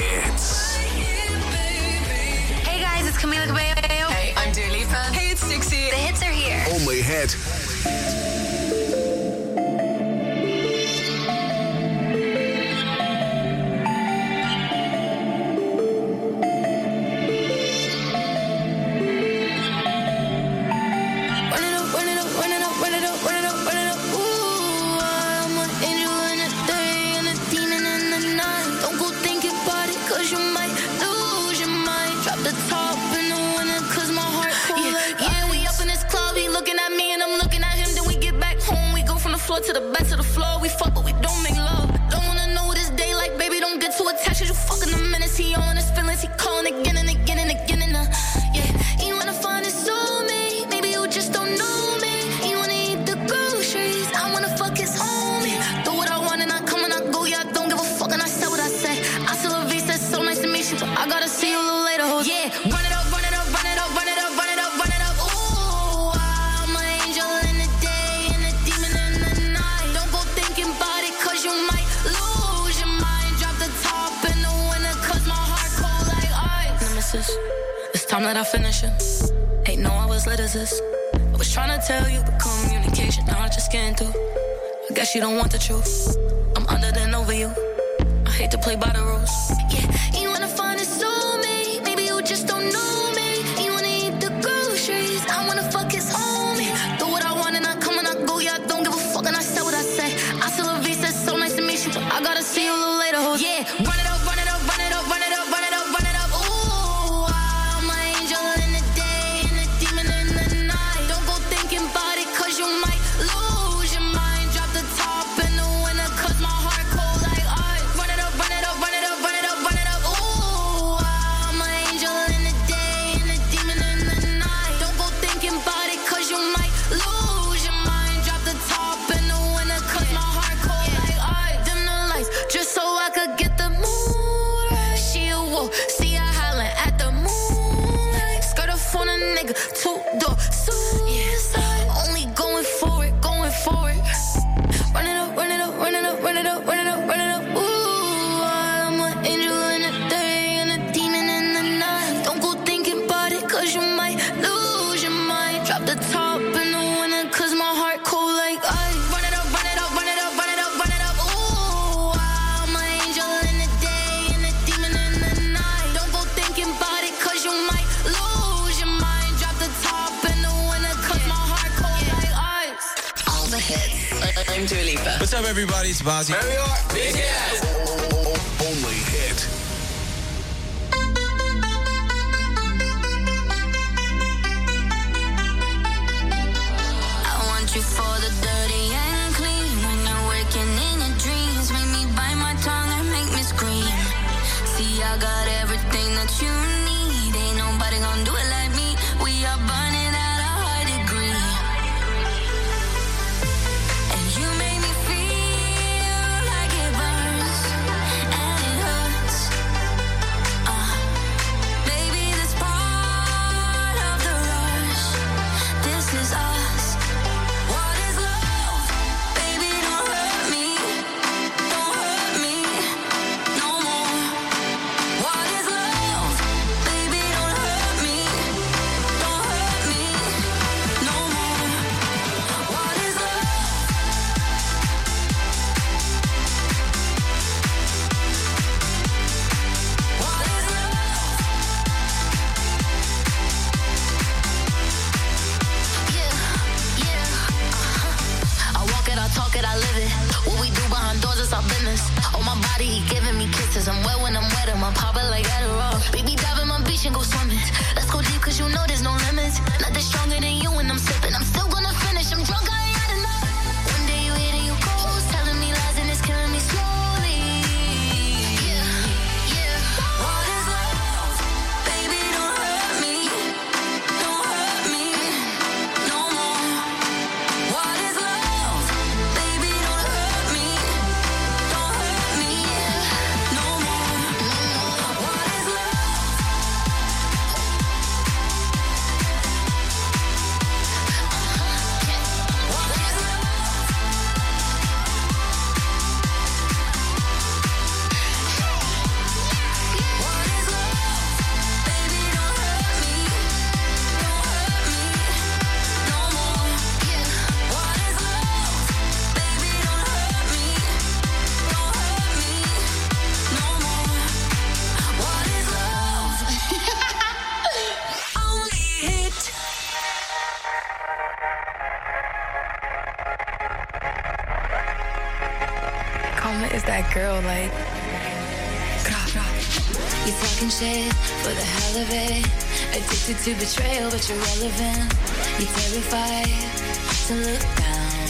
[SPEAKER 12] hits.
[SPEAKER 7] Hey guys, it's Camila Cabello.
[SPEAKER 13] Hey, I'm Dua Lipa.
[SPEAKER 7] Hey, it's Dixie. The hits are here.
[SPEAKER 12] Only hit.
[SPEAKER 11] To the back to the floor, we fuck but we don't make love. Don't wanna know what it's day like, baby. Don't get too attached. You fucking the minutes. He all in his feelings. He calling again and again and again and uh, yeah. He wanna find his soulmate. Maybe you just don't know me. He wanna eat the groceries. I wanna fuck his homie. Do what I want and I come and I go. Yeah, I don't give a fuck and I said what I said. I still love you. Said so nice to meet you, but I gotta see you a little later. Ho. Yeah, run it up, run it up, run it up, run it up, run it up, run it up. Ooh, I'm an angel in the day and a demon in the night. Don't go thinking about it, cause you might lose your mind. Drop the top in the winter, cause my heart cold like ice. Nemesis, it's time that I finish it. Ain't know I was lit as this. I was trying to tell you, but communication, now I just can't do. I guess you don't want the truth. I'm under than over you. I hate to play by the rules. Yeah, you wanna find a soulmate. Maybe you just don't know me. You wanna eat the groceries. I wanna fuck his homie. Do what I want and I come and I go. Yeah, I don't give a fuck and I said what I said. I still love you, said so nice to meet you, but I gotta see you a little later. Ho. Yeah, run it up, run it up, run it up, run it up, run it up, run it up. Ooh, I'm an angel in the day and a demon in the night. Don't go thinking about it, cause you might lose your mind. Drop the top in the winter, cause my heart cold like ice. Run it up, run it up, run it up, run it up, run it up. Ooh, I'm an angel in the day and a demon in the night. Don't go thinking about it, cause you might lose your mind. Drop the top in the winter, cause my heart cold like ice. Dim the lights, just so I could get the mood right. She a wolf, see her howling at the moonlight. Skirt up on a nigga, two door suicide. Only going for it, going for it. Run it up, run it up, run it up, run it up, run it up, run it up. Ooh, I'm an angel in the day and a demon in the night. Don't go thinking about it, cause you might lose your mind. Drop the top in the winter, cause my heart cold like ice. Run it up, run it up, run it up, run it up, run it up. Ooh, I'm an angel in the day and a demon in the night. Don't go thinking about it, cause you might lose your mind. Drop the top in the winter, cause my heart cold like ice.
[SPEAKER 6] All the hits.
[SPEAKER 4] I'm Dua Lipa.
[SPEAKER 1] What's up, everybody? It's Bazzi.
[SPEAKER 4] Here we are. Big ass.
[SPEAKER 12] Only hit.
[SPEAKER 11] I want you for the dirty and clean. When you're waking in your dreams, make me bite my tongue and make me scream. See, I got everything that you need. Ain't nobody gonna do it like me. We are burning at a high degree. And you make me feel like it burns and it hurts. Uh, baby, this part of the rush. This is us. What is love? Baby, don't hurt me. Don't hurt me no more. What is love? Baby, don't hurt me. Don't hurt me no more. What is love? What is love? Yeah, yeah, uh-huh. I walk it, I talk it, I live it. What we do behind doors is our business. On my body, he giving me kisses. I'm wet when I'm wet, I'm popping like Adderall. Baby, dive in my beach and go swimming. Let's go deep, cause you know there's no limits. Nothing stronger than you when I'm sipping. I'm still gonna finish, I'm drunk, I ain't had enough. One day you hit and you go, telling me lies and it's killing me slowly. Yeah, yeah. What is love? Baby, don't hurt me. Don't hurt me no more. What is love? Baby, don't hurt me. Don't hurt me no more. What is love?
[SPEAKER 5] girl, like.
[SPEAKER 2] You talking shit for the hell of it. Addicted to betrayal, but you're relevant. You're terrified to look down.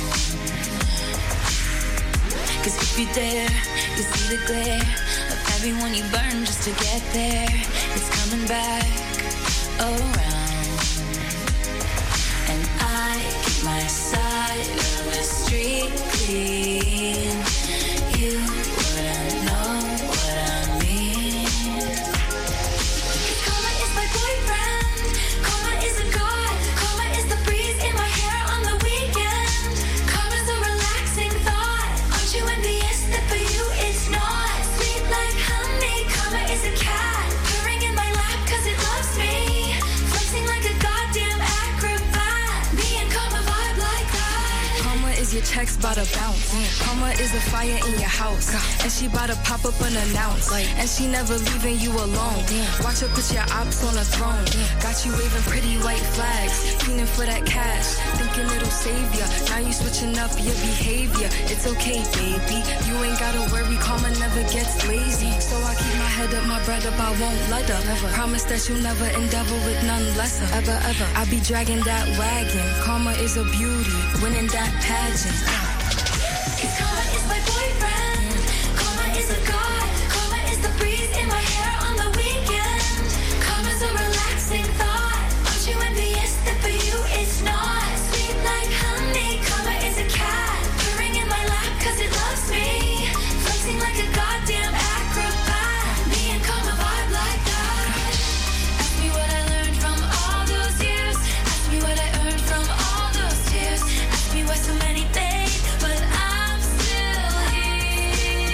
[SPEAKER 2] Cause if you dare, you see the glare of everyone you burn just to get there. It's coming back around. And I keep my side of the street clean. You wouldn't know what I mean.
[SPEAKER 5] Karma is my boyfriend. Karma is a god. Karma is the breeze in my hair on the weekend. Karma's a relaxing thought. Aren't you envious that for you it's not? Sweet like honey. Karma is a cat. Purring in my lap cause it loves me. Flexing like a goddamn acrobat. Me and Karma vibe like that.
[SPEAKER 14] Karma is your checks bout to bounce. Karma is a fire in your house. And she bout to pop up unannounced. And she never leaving you alone. Watch her put your ops on a throne. Got you waving pretty white flags. Feeling for that cash. Thinking it'll save ya. Now you switching up your behavior. It's okay, baby. You ain't gotta worry. Karma never gets lazy. So I keep my head up, my bread up. I won't let up. Never. Promise that you'll never endeavor with none lesser. Ever, ever. I be dragging that wagon. Karma is a beauty. Winning that pageant.
[SPEAKER 5] Cause karma is my boyfriend. Karma is a god. Karma is the breeze in my hair on the weekend. Karma's a relaxing thought. Aren't you envious that for you it's not? Sweet like honey. Karma is a cat. Purring in my lap cause it loves me. Flexing like a goddamn acrobat. Me and Karma vibe like that. Ask me what I learned from all those years. Ask me what I earned from all those tears. Ask me why so many things, but I'm still here.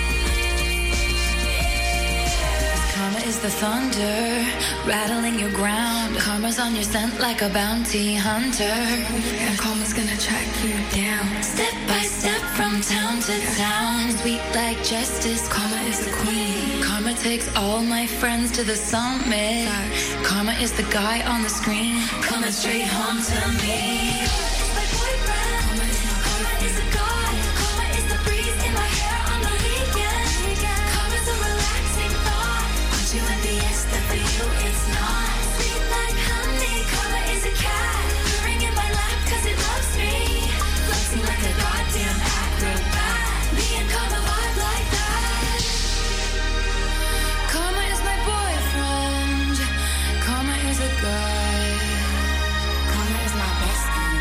[SPEAKER 2] Karma is the thunder, rattling your ground. Karma's on your scent like a bounty hunter.
[SPEAKER 14] And karma's gonna track you down.
[SPEAKER 2] Step by step from town to town. Sweet like justice, karma is the queen. Karma takes all my friends to the summit. Karma is the guy on the screen. Coming straight home to me.
[SPEAKER 5] My boyfriend. Karma is a god. Karma is the breeze in my hair on the weekend. Karma's a relaxing thought. Aren't you envious that for you it's not? Sweet like honey. Karma is a cat. Purring in my lap cause it loves me. Flexing like a goddamn acrobat. Me and Karma vibe like that.
[SPEAKER 2] Karma is my boyfriend. Karma is a guy. Karma is my bestie.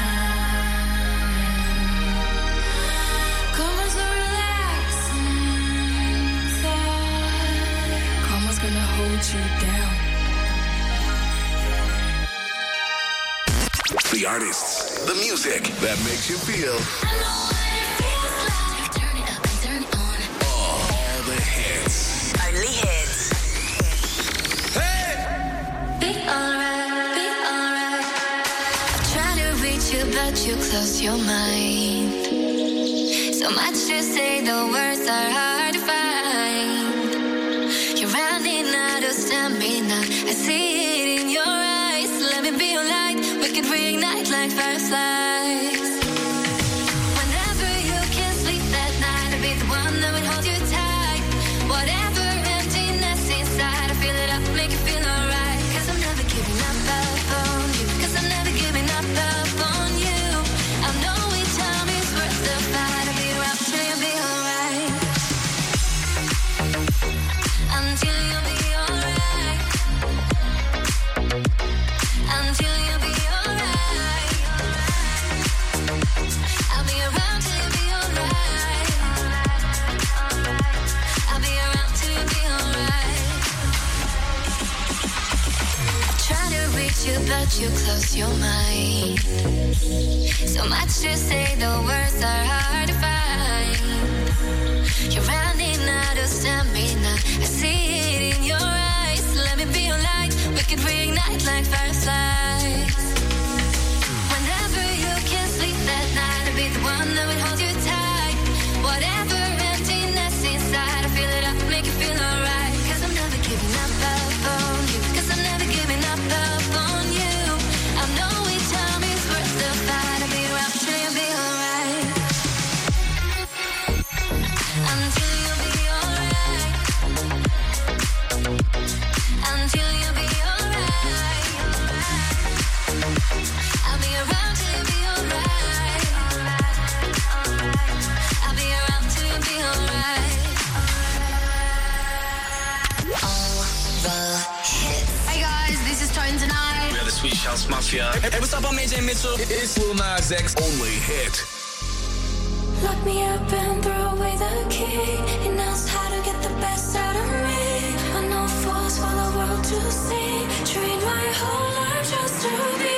[SPEAKER 2] Karma's a relaxing thought.
[SPEAKER 14] Karma's gonna hold you down.
[SPEAKER 12] The artists, the music that makes you feel. All the hits.
[SPEAKER 13] Only hits.
[SPEAKER 2] Be alright, be alright. Trying to reach you, but you close your mind. So much to say, the words are hard to find. You're running out of stamina. I see it in your eyes. Let me be your light. We can reignite like fireflies. Whenever you can't sleep that night, I'll be the one that would hold you tight. Whatever emptiness inside, I feel it up, make you feel alright. Cause I'm never giving up, up on you. Cause I'm never giving up, up on you. I know each time is worth the fight. I'll be around till you'll be alright. Until you'll be alright. Until you'll be alright. I'll be around till you'll be alright. I'll be around till you'll be alright. Try to reach you, but you close your mind. So much to say, the words are hard to find. You're running out of stamina. I see it in your eyes. Let me be your light. We could reignite like fireflies. Whenever you can't sleep that night, I'll be the one that would hold you tight. Whatever emptiness inside, I feel it up, make you feel alright. Cause I'm never giving up, up on you. Cause I'm never giving up, up on you. I know each time is worth the fight. I'll be around till you'll be alright. Until you'll
[SPEAKER 7] Hey guys, this is Tones and I.
[SPEAKER 1] We are the Swedish House Mafia. Hey, what's up? I'm A J Mitchell. It's Lil Nas X. Only hit.
[SPEAKER 5] Lock me up and throw away the key. He knows how to get the best out of me. I know force for the world to see. Train my whole life just to be.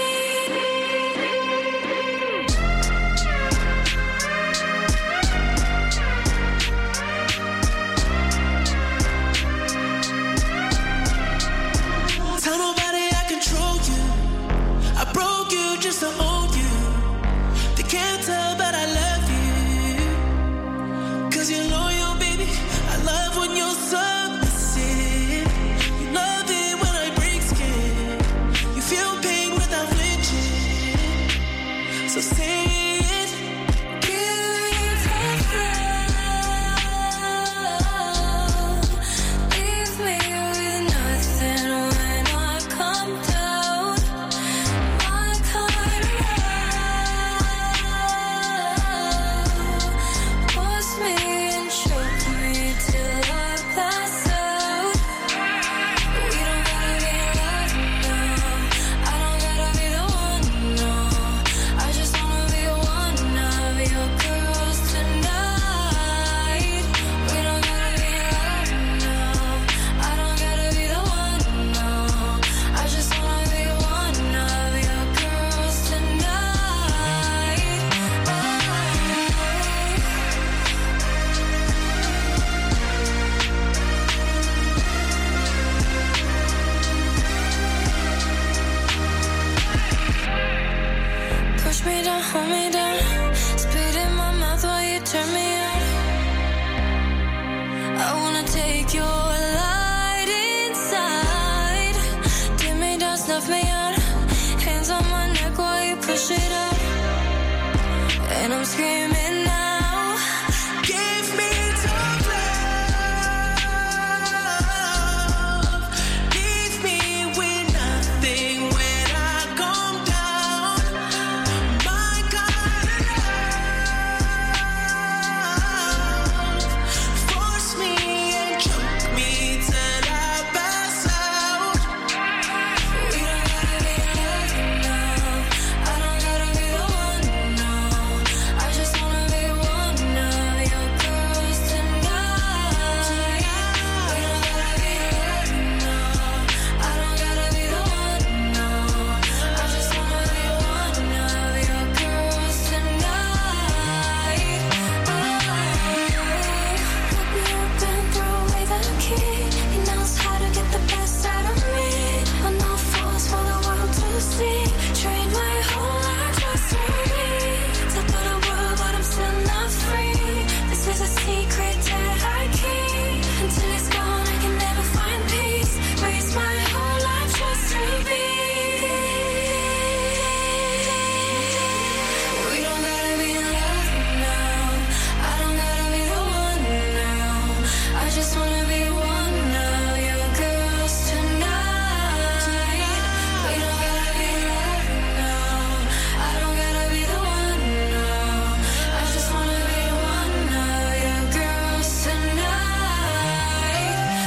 [SPEAKER 3] Tell nobody I control you. I broke you just to own you. They can't tell, but I love you. Cause you're loyal, baby. I love when you're submissive. You love it when I break skin. You feel pain without flinching. So say it.
[SPEAKER 5] Give me love. Leave me with nothing when I come down. My kind of love. Force me and choke me till I pass out. We don't gotta be in love, no. I don't gotta be the one, no. I just wanna be one of your girls tonight. We don't gotta be in love, no. I don't gotta be the one, no. I just wanna be one of your girls tonight. Push me down, hold me down. Spit in my mouth while you turn me on. I wanna take your light inside. Dim me down, snuff me out. Hands on my neck while you push it up. And I'm screaming now.
[SPEAKER 3] Give me tough love. Leave me with nothing when I come down. My kind of love. Force me and choke me till I pass out.
[SPEAKER 5] We don't gotta be in love, no. I don't gotta be the one, no. I just wanna be one of your girls tonight. We don't gotta be in love, no. I don't gotta be the one, no. I just wanna be one of your girls tonight. Lock me up and throw away the key. He knows how to get the best out of me. I know force for the world to see. Train my whole life just to be. Top of the world, but I'm still not free. This is a secret that I keep. Until it's gone, I can never find peace. Raise my whole life just to be. We don't gotta be in love now. I don't gotta be the one now. I just wanna be one of your girls tonight. We don't gotta be in love now. I don't gotta be the one now. I just wanna be one of your girls tonight.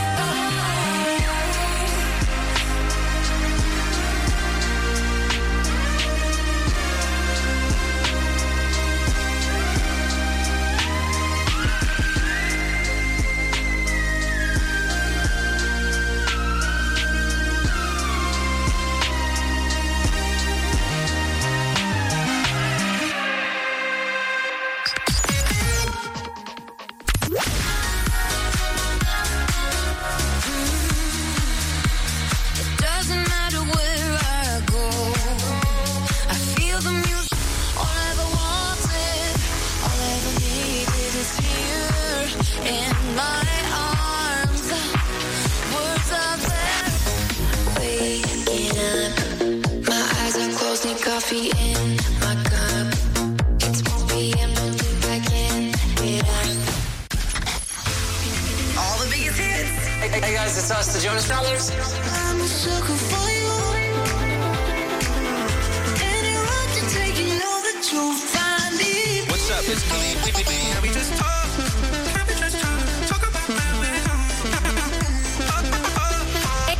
[SPEAKER 5] It doesn't matter where I go. I feel the music. All I ever wanted, all I ever needed is here in my arms. Words are there. Waking up, my eyes are closed, need coffee in my cup. It's four p.m., don't think I can get up.
[SPEAKER 13] All the biggest hits.
[SPEAKER 1] Hey, hey guys, it's us, the Jonas Brothers.
[SPEAKER 5] I'm a sucker for you. Any road to take, you know that you'll find me.
[SPEAKER 1] What's up? It's Can we just talk? Can we just talk? Talk about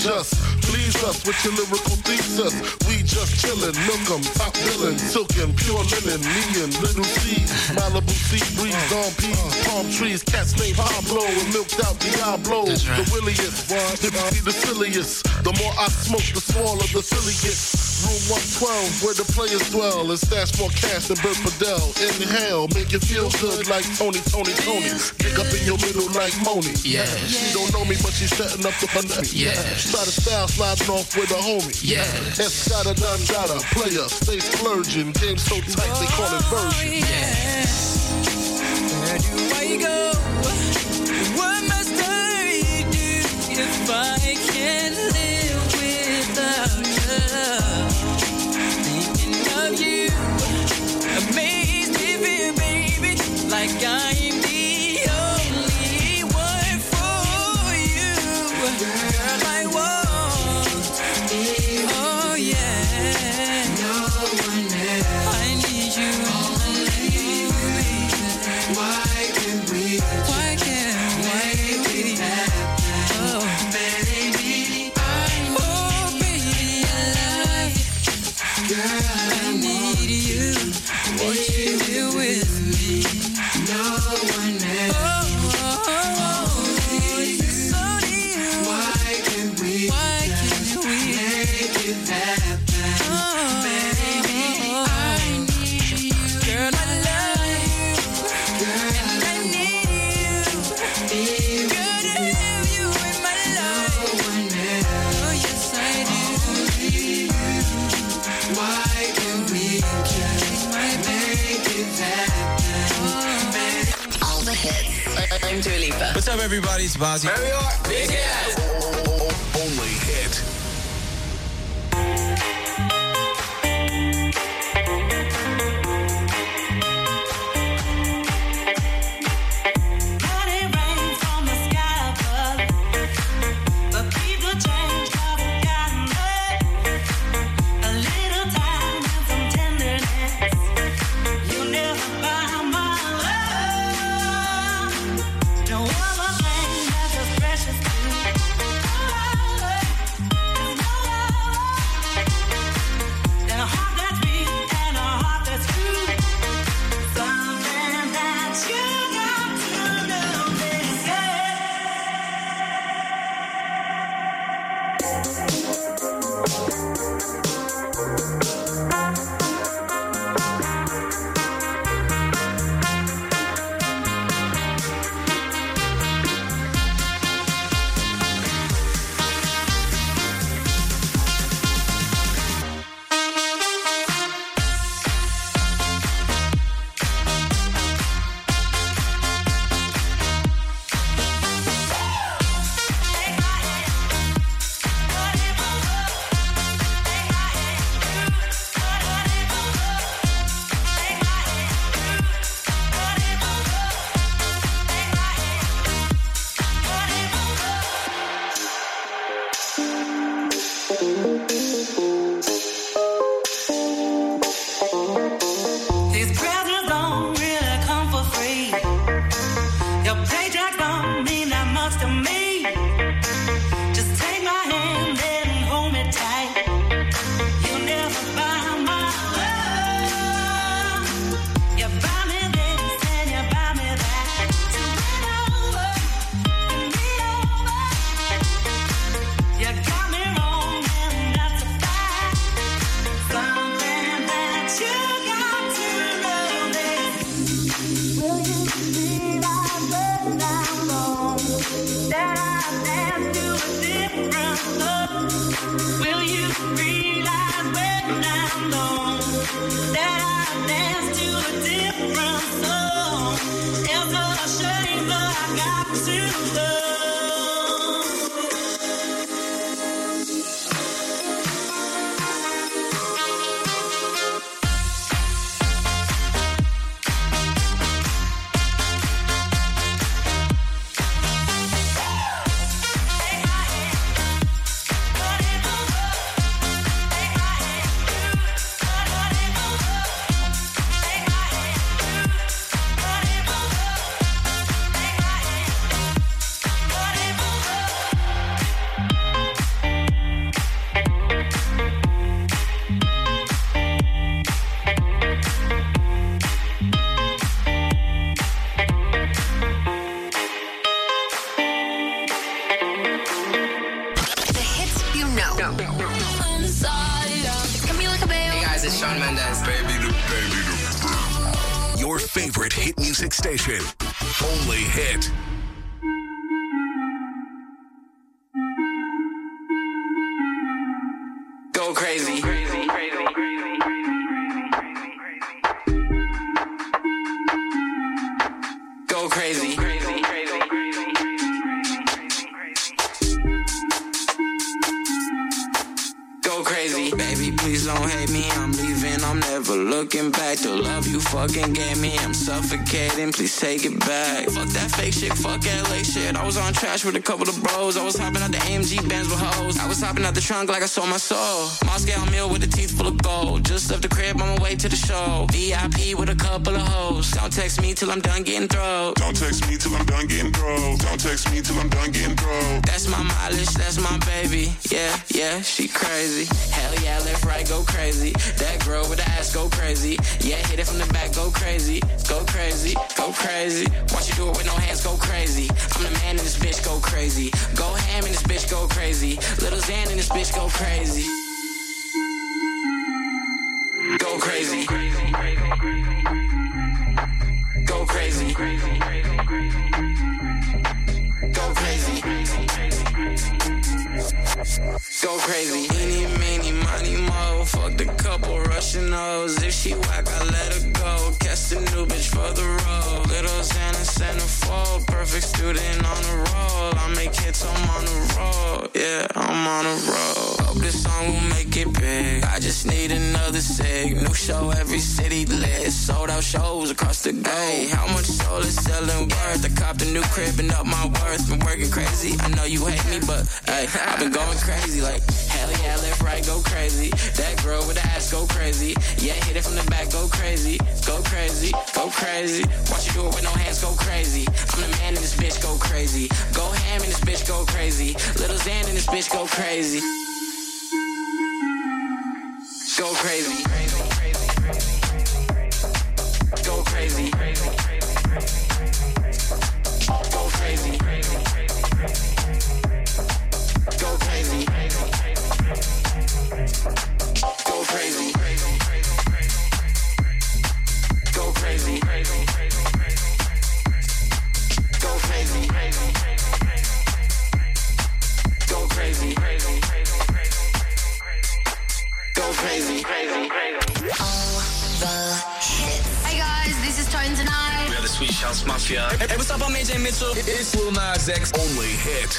[SPEAKER 15] just please us with your lyrical thesis. We just chillin', milk 'em, top billin', silkin', pure linen, me and Little C, Malibu sea breeze, dawn peas, palm trees, cats named Pablo and milked out Diablo. Right. The williest, to be the silliest. The more I smoke, the smaller the silly gets. Room one twelve, where the players dwell, and stash more cash than Bert Fidel. Inhale, make you feel good like Tony, Tony, Tony. Dig up in your middle like Moni. Yeah. She don't know me, but she's setting up to her neck. Yeah. Try to style sliding off with a homie. Yeah. Escada, Dundada, player, stay splurging. Game so tight, they call it version.
[SPEAKER 3] Yeah. Where do I go? What must I do if I can't live without your love? Thinking of you amazes me, baby, like I'm the only one for you. Girl, I want, oh yeah, no one else. I need you, I need you. Why can't we? Why can't we? Oh, baby, oh baby, I love you. Girl, I need you. What you do with me? No one else. Oh, oh, oh, it's only you. Why can't we? Why can't we make it happen? Oh, baby, I need you. Girl, I love you. Girl, and I need you. Girl, to have you in my life. No one else. Oh, yes, I do. Why can't we just make it happen?
[SPEAKER 6] All the hits. I'm Dua Lipa.
[SPEAKER 1] What's up, everybody? It's Bazzi.
[SPEAKER 4] Here we are. Big hits.
[SPEAKER 12] Only hit.
[SPEAKER 3] Money rains from the sky above, but people change 'cause of kindness. A little time and some tenderness. You never buy my love. No other thing that's as precious to me. There's no love than a heart that's beat and a heart that's true. Something that you got to know this, yeah. These presents don't really come for free. Your paycheck don't mean that much to me. Just take my hand and hold me tight. You never buy my love. You buy me this and you buy me that. So win over, win over. You got me wrong and that's a fact. Something that you got to know this. Will you realize when I'm gone that I dance to a different song? Will you realize when I'm gone that I dance to a different song? It's a shame, but I got to know.
[SPEAKER 12] music station. Only hit.
[SPEAKER 1] Go crazy. Go crazy. Go crazy. Baby, please don't hate me. I'm leaving. I'm never looking back. The love you fucking gave me, I'm suffocating. Please take it back. Fuck that fake shit. Fuck L A shit. I was on trash with a couple of bros. I was hopping out the A M G Benz with hoes. I was hopping out the trunk like I sold my soul. Moscow meal with the teeth full of gold. Just left the crib on my way to the show. V I P with a couple of hoes. Don't text me till I'm done getting thrown.
[SPEAKER 16] Don't text me till I'm done getting thrown. Don't text me till I'm done getting thrown.
[SPEAKER 1] That's my mileage. That's my baby. Yeah, yeah, she crazy. Hell yeah, left, right, go crazy. That girl with the ass go crazy. Yeah, hit it from the back, go crazy. Go crazy, go crazy. Watch you do it with no hands, go crazy. I'm the man in this bitch, go crazy. Go ham in this bitch, go crazy. Little Xan in this bitch, go crazy. Go crazy. Go crazy. Go crazy. Go crazy. Eeny, meeny, money, mo. Fuck the couple Russian hoes. If she whack, I let her go. Catch the new bitch for the road. Little Xana, centerfold. Perfect student on the roll. I make hits, I'm on the roll. Yeah, I'm on the roll. Hope this song will make it big. I just need another sig. New show, every city lit. Sold out shows across the globe. Hey, how much soul is selling worth? I copped a new crib and up my worth. Been working crazy. I know you hate me, but hey, I've been going crazy. Like, hell yeah, left, right, go crazy. That girl with the ass go crazy. Yeah, hit it from the back, go crazy. Go crazy, go crazy. Watch you do it with no hands, go crazy. I'm the man in this bitch, go crazy. Go ham in this bitch, go crazy. Little Xan in this bitch, go crazy. Go crazy. Go crazy. Go crazy. Go crazy. Go crazy. Go crazy. Go crazy. Go crazy. Go crazy. Crazy.
[SPEAKER 6] All the hits.
[SPEAKER 7] Hey guys, this is Tones and I.
[SPEAKER 1] We are the Swedish House Mafia. Hey, what's up? I'm A J Mitchell.
[SPEAKER 12] It's Lil Nas X. Only hit.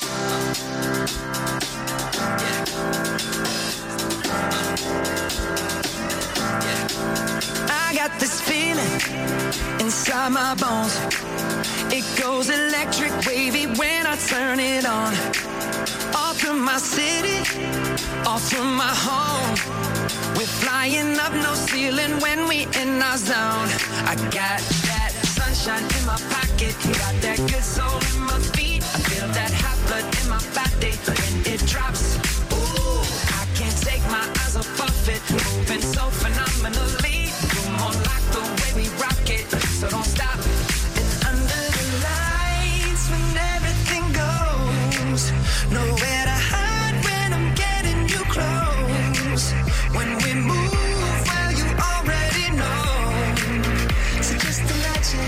[SPEAKER 17] I got this feeling inside my bones. It goes electric wavy when I turn it on. Off from my city, off from my home. We're flying up, no ceiling when we in our zone. I got that sunshine in my pocket, got that good soul in my feet. I feel that hot blood in my body when it drops. Ooh, I can't take my eyes off of it, moving so phenomenally. You're more like the way we rock it, so don't stop. And under the lights, when everything goes, nowhere to hide when I'm getting you close. When we move, well, you already know. So just imagine.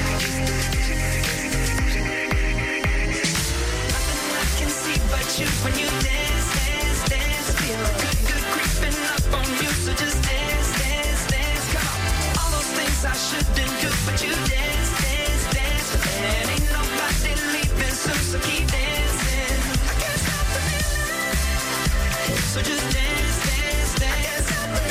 [SPEAKER 17] Nothing I can see but you when you dance, dance, dance. Feel good, good creeping up on you. So just dance, dance, dance. Come on. All those things I shouldn't do, but you dance, dance, dance. And ain't nobody leaving soon, so keep dancing. I can't stop the feeling. So just dance, dance, dance.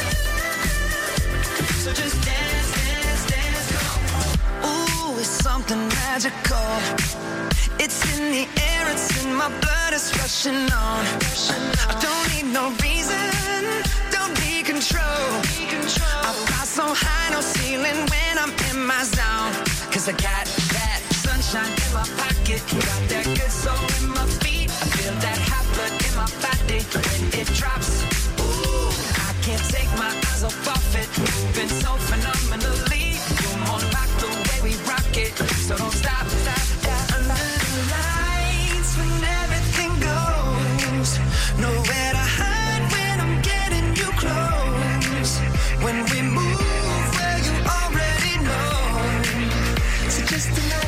[SPEAKER 17] So just dance, dance, dance. Come on. Ooh, it's something magical. It's in the air, it's in my blood, it's rushing on. I don't need no reason, don't need control. I fly so high, no ceiling when I'm in my zone. Cause I got that sunshine in my pocket, got that good soul in my feet. I feel that hot blood in my body when it drops. Ooh, I can't take my eyes off of it, moving so phenomenally. You're more like the way we rock it, so don't stop, stop, stop. Under the lights, when everything goes, nowhere to hide when I'm getting you close. When we move, well, you already know.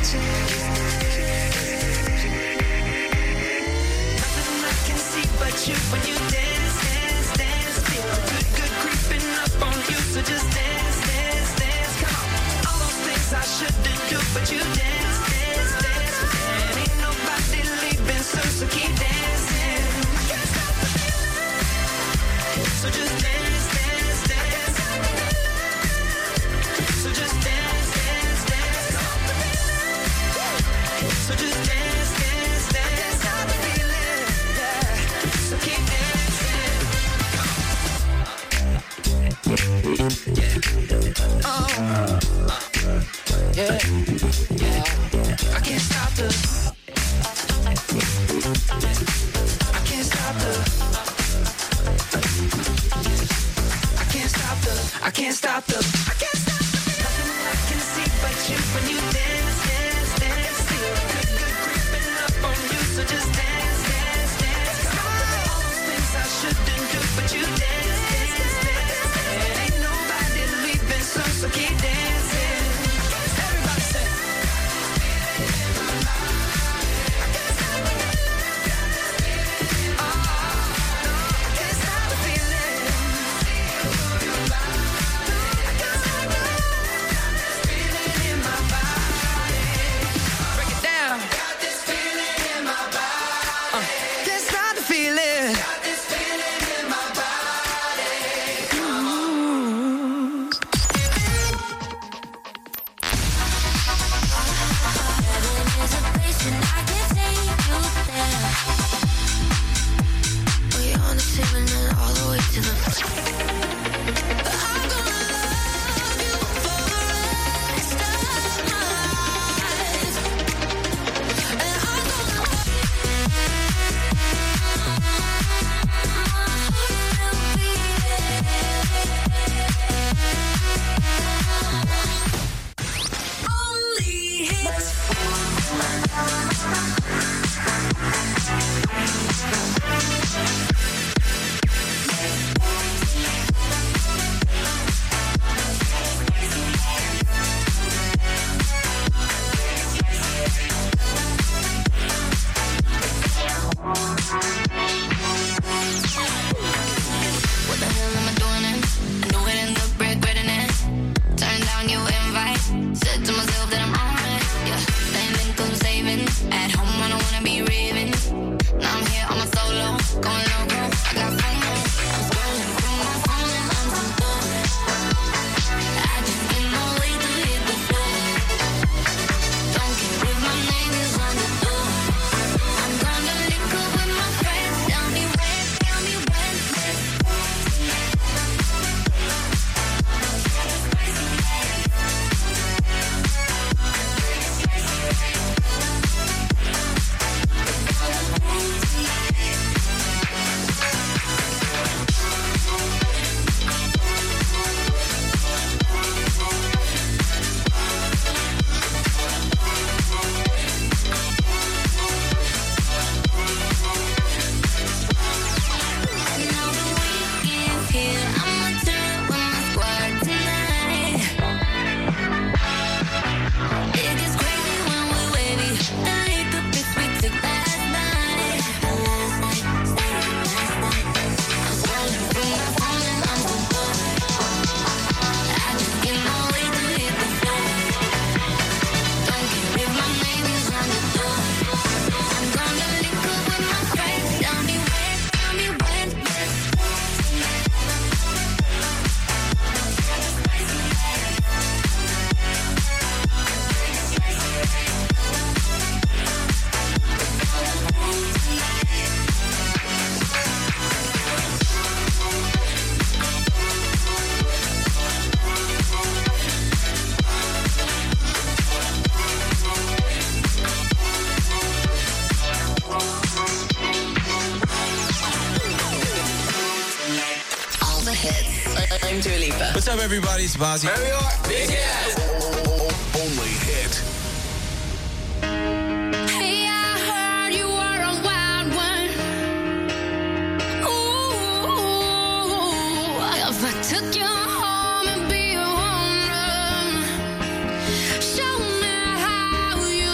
[SPEAKER 4] I'm Dua Lipa.
[SPEAKER 18] What's up, everybody? It's Bozzy.
[SPEAKER 4] There we are. Big Ass.
[SPEAKER 12] Only hit.
[SPEAKER 11] Hey, I heard you were a wild one. Ooh, if I took you home and be a woman, show me how you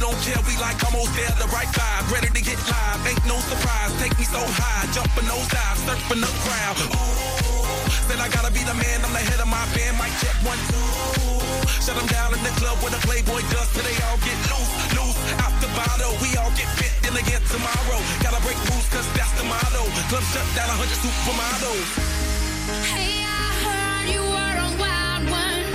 [SPEAKER 18] don't care, we like almost there, the right vibe. Ready to get live, ain't no surprise. Take me so high, jumping those dives, surfing the crowd. Ooh, said I gotta be the man, I'm the head of my band. Mic check one, two. Shut them down in the club where the Playboy does till they all get loose, loose. Out the bottle, we all get fit in again tomorrow. Gotta break rules cause that's the motto. Club shut down, a hundred supermodels.
[SPEAKER 11] Hey, I heard you were a wild one.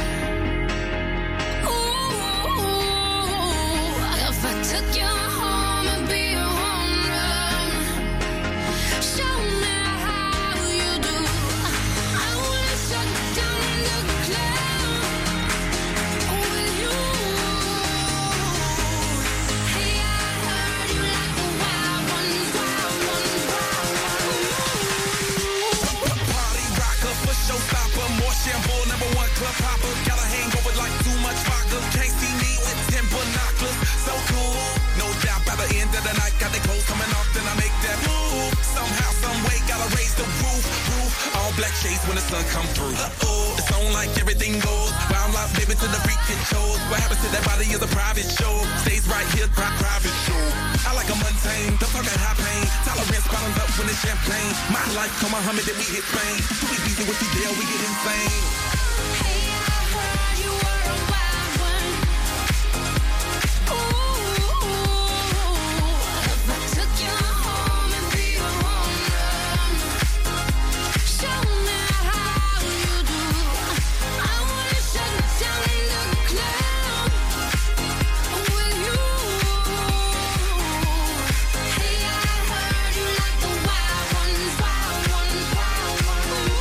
[SPEAKER 11] Ooh, if I took you home and be a home run, show me how you do. I wanna shut down the club with you. Hey, I heard you like a wild one, wild one, wild one.
[SPEAKER 18] Party rocker, for showstopper, more shampoo, number one club hopper. Got a hangover like too much vodka. Can't see me with ten binoculars. So cool, no doubt by the end of the night, got the clothes coming off, then I make that move. Somehow, some way, gotta raise the roof, roof. All black shades when the sun come through. Uh-oh, it's on like everything goes. Wild life, baby, to the freak it shows. What happens to that body is a private show. Stays right here, pri- private show. I like a mundane, don't talk at high pain. Tolerance bottoms up when it's champagne. My life, come on, Muhammad, then we hit Spain. Too easy with you there, we get insane.
[SPEAKER 11] Hey, I heard you were a wild one. Ooh, if I took you home and be a home run, show me how you do. I wanna shut down the club with you. Hey, I heard you like the wild ones, wild ones, wild ones.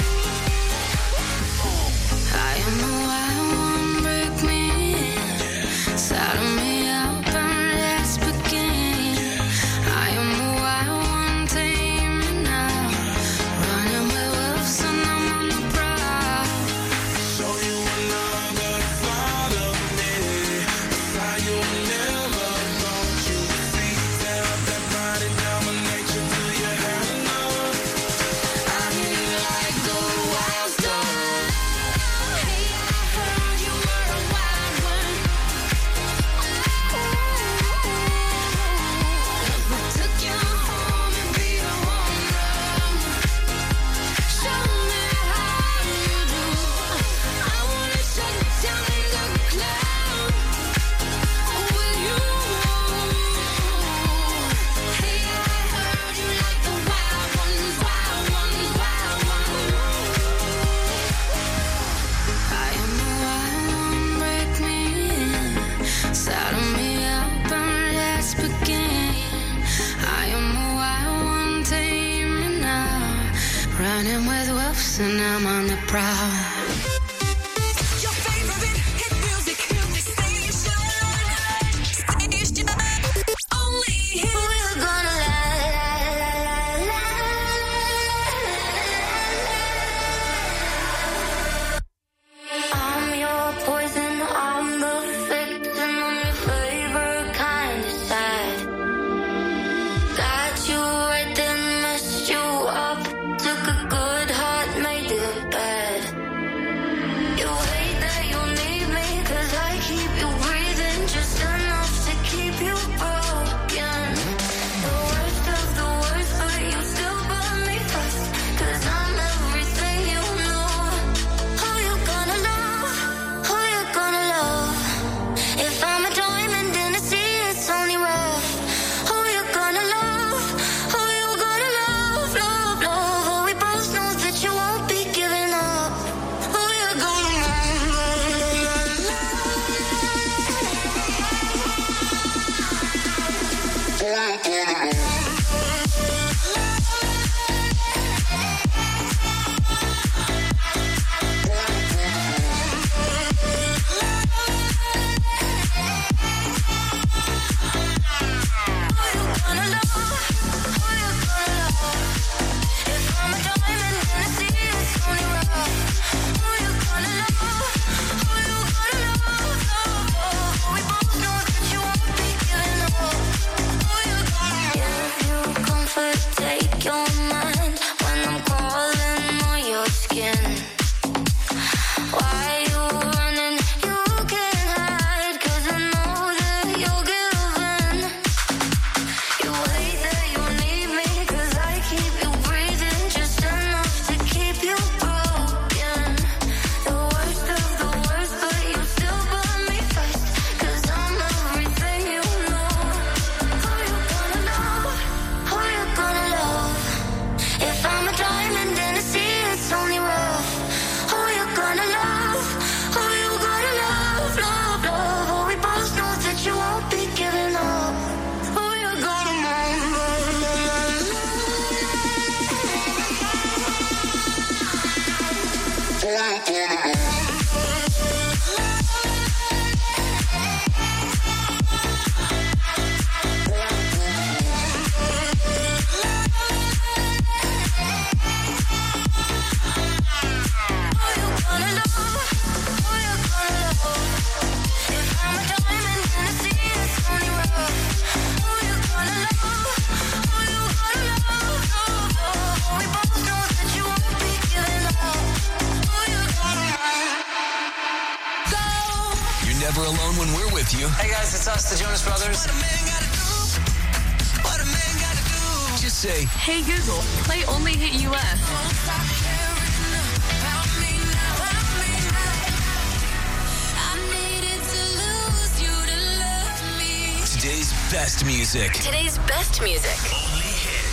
[SPEAKER 11] I am the wild one, break me in, saddle me up and let's begin. I am the wild one, tame me now, running with wolves and I'm on the prowl.
[SPEAKER 18] Show you another side of me, a side you never thought you'd see. Tear up that body, dominate you till you have enough.
[SPEAKER 11] I hear you like the wild stuff. Hey, I heard you were a wild one. If I took you home and be a home run, show me how you do. I wanna shut down the club with you. Hey, I heard you like the wild ones, wild ones, wild ones. I am the wild one, break me in, saddle me up and let's begin. I am the wild one, tame me now, running with wolves and I'm on the prowl.
[SPEAKER 17] Your favorite hit music station. Station. Only hits.
[SPEAKER 11] We're gonna I'm your poison, I'm the victim, I'm your favorite kind of sad. Got you right then, messed you up, took a good heart, made it bad.
[SPEAKER 12] alone when we're with you.
[SPEAKER 19] Hey guys, it's us, the Jonas Brothers.
[SPEAKER 12] What a man gotta do. What a man gotta do. Just say,
[SPEAKER 20] hey Google, play Only Hit U S.
[SPEAKER 12] Today's best music.
[SPEAKER 6] Today's best music.
[SPEAKER 12] Only Hit.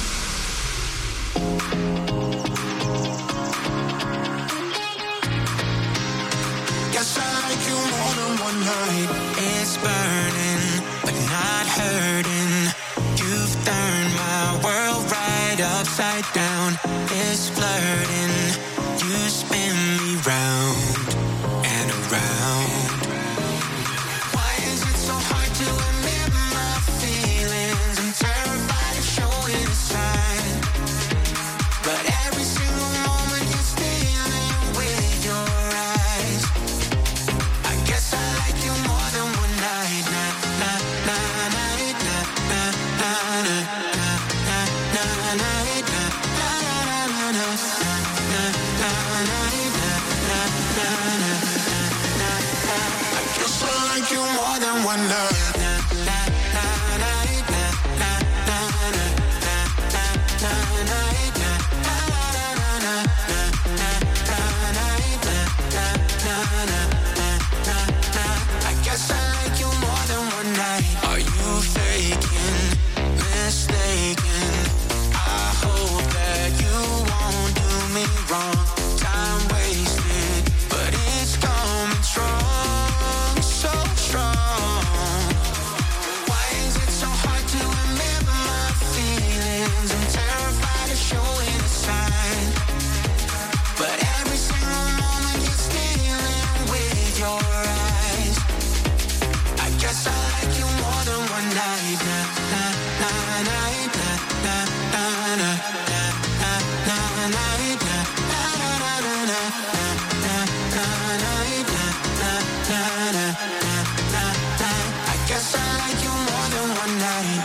[SPEAKER 9] Guess I like you more than one night.
[SPEAKER 1] It's burning, but not hurting. You've turned my world right upside down. It's flirting. You spin me round and around. Why is it so hard to admit my feelings? I'm terrified of showing a sign. But every single moment you're stealing with your eyes. I guess I like you more than one night. Na na na night, na na na na na na na night, na na na na na na na night, na na na na na.
[SPEAKER 9] I guess I like you more than one night.
[SPEAKER 1] Na na na night, na na na na na na night, na na na na na na night, na na na na na na. I guess I like you more than one night. Are you faking, mistaken? I hope that you won't do me wrong. Time wasted, but it's coming strong, so strong. Why is it so hard to admit my feelings? I'm terrified of showing a sign. But every single moment you're stealing with your eyes. I guess I like you more than one night. Na na na night, na na na na na na na night, na na na na na na na night, na na na na na na. I guess I like you more than one night.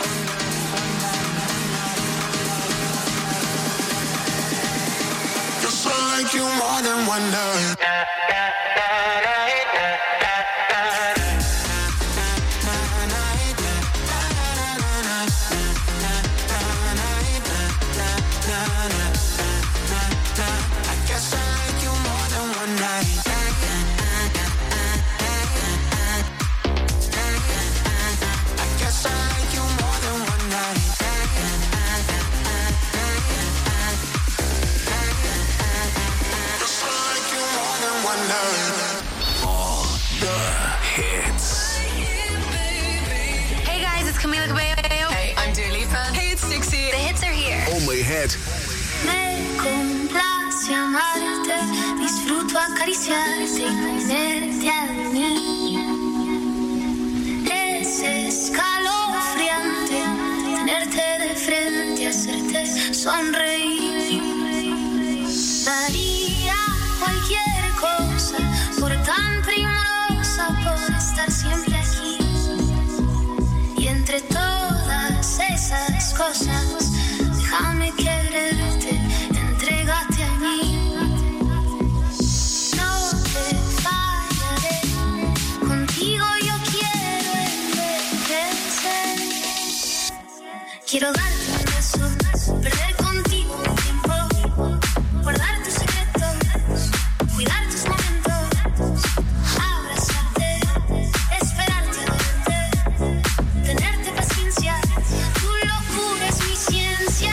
[SPEAKER 9] Guess I like you more than one night.
[SPEAKER 1] I guess I like you more than one night. I guess I like you more than one night.
[SPEAKER 9] Guess I like you more than one night.
[SPEAKER 12] All the hits.
[SPEAKER 7] Hey guys, it's Camila Cabello.
[SPEAKER 13] Hey, I'm Dua Lipa.
[SPEAKER 20] Hey, it's Dixie.
[SPEAKER 7] The hits are here.
[SPEAKER 12] Only Hit.
[SPEAKER 5] Me complace amarte, disfruto acariciarte y tenerte a mí. Es escalofriante tenerte de frente, hacerte sonreír. Daría cualquier cosa por tan primorosa, por estar siempre aquí. Y entre todas esas cosas, déjame quererte, entrégate a mí. No te fallaré, contigo yo quiero envejecer. Quiero darte un beso, perder contigo un tiempo, guardar tus secretos, cuidar tus momentos, abrazarte, esperarte a verte, tenerte paciencia. Tu locura es mi ciencia.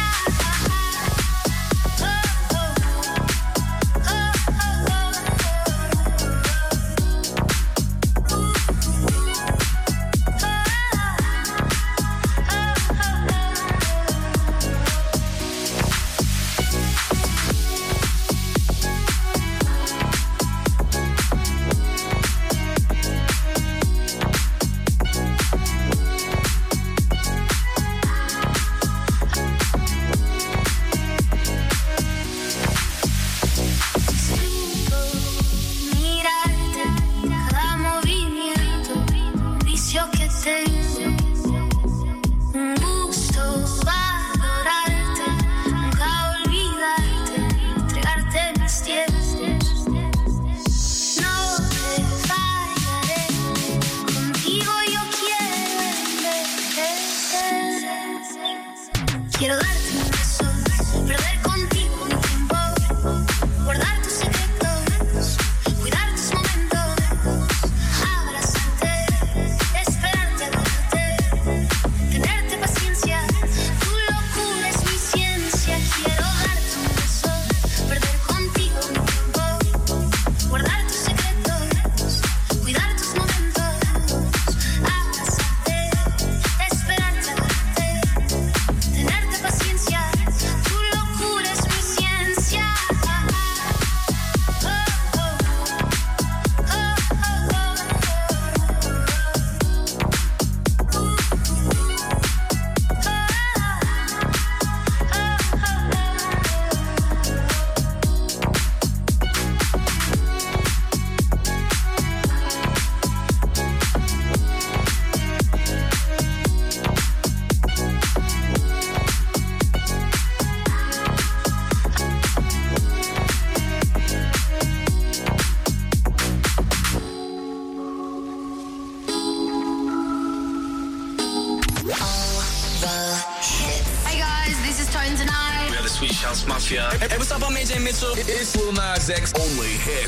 [SPEAKER 1] Mafia.
[SPEAKER 18] Hey, what's up, I'm A J Mitchell.
[SPEAKER 12] It's Lil Nas X. Only hit.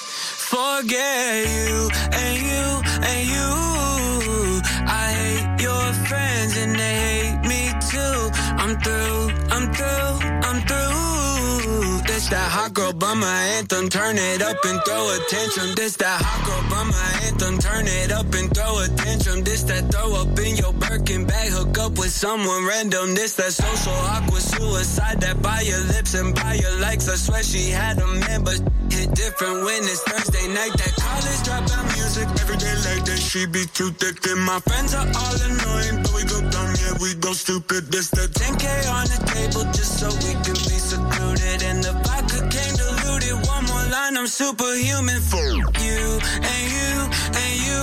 [SPEAKER 1] Forget you and you and you. I hate your friends and they hate me too. I'm through, I'm through, I'm through. This that hot girl bummer anthem. Turn it up and throw a tantrum. This that hot girl bummer anthem. Turn it up and throw a tantrum. This that throw up in your Birkin bag. Hook up with someone random. This that social awkward suicide. That by your lips and by your likes. I swear she had a man, but hit different when it's Thursday night. That college dropout music every day like that. She be too thick and my friends are all annoying, but we go dumb, yeah, we go stupid. This the ten K on the table just so we can be secluded. And the vodka came diluted. One more line, I'm superhuman for you and you and you.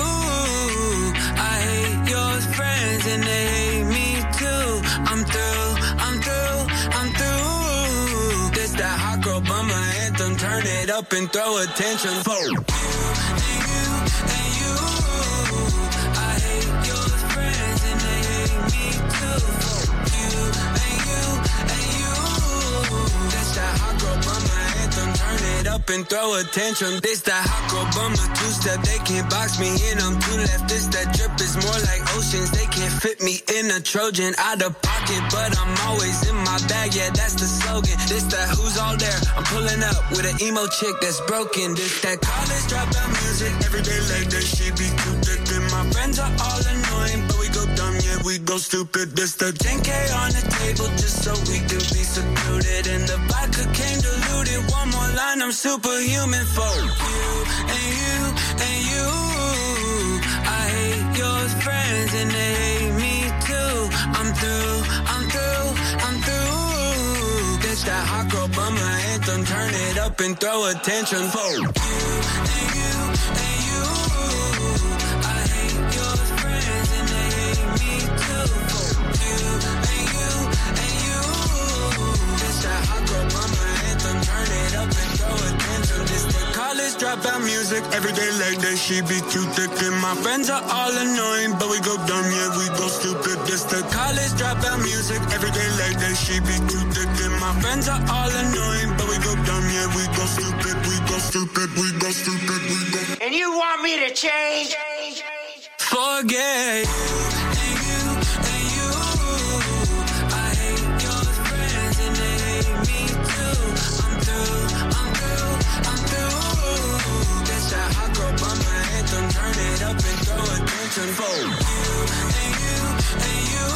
[SPEAKER 1] I hate your friends and they hate me too. I'm through, I'm through, I'm through. This that hot girl bummer anthem. Turn it up and throw a tantrum for you and you and you. I hate your friends and they hate me too. You and you and you. That's that hot girl bummer anthem. Turn it up and throw a tantrum. This that hot girl bummer two-step. They can't box me in, I'm too left. This that drip is more like oceans. They can't fit me in a Trojan. Out of pocket, but I'm always in my bag. Yeah, that's the slogan. This that who's all there. I'm pulling up with an emo chick that's broken. This that college dropout music every day like that. She be too thick and my friends are all annoying, but we go dumb, yeah, we go stupid. This the ten K on the table just so we can be secluded. And the vodka came diluted. One more line, I'm superhuman for you and you and you. I hate your friends and they hate me too. I'm through, I'm through, I'm through. This that hot girl bummer anthem. Turn it up and throw a tantrum for you and you and you. I hate your friends and they hate me too. You and you and you. This that hot girl bummer anthem. Turn it up and throw a tantrum. This the college dropout music every day like that. She be too thick and my friends are all annoying, but we go dumb, yeah, we go stupid. This the college dropout music every day like that. She be too thick and my friends are all annoying, but we go dumb, yeah, we go stupid, we go stupid, we go stupid, we go.
[SPEAKER 19] And you want me to change?
[SPEAKER 1] Forget you and you and you. I hate your friends and they hate me too. I'm through, I'm through, I'm through. That's that hot girl bummer anthem. Turn it up and throw a tantrum for you and you and you.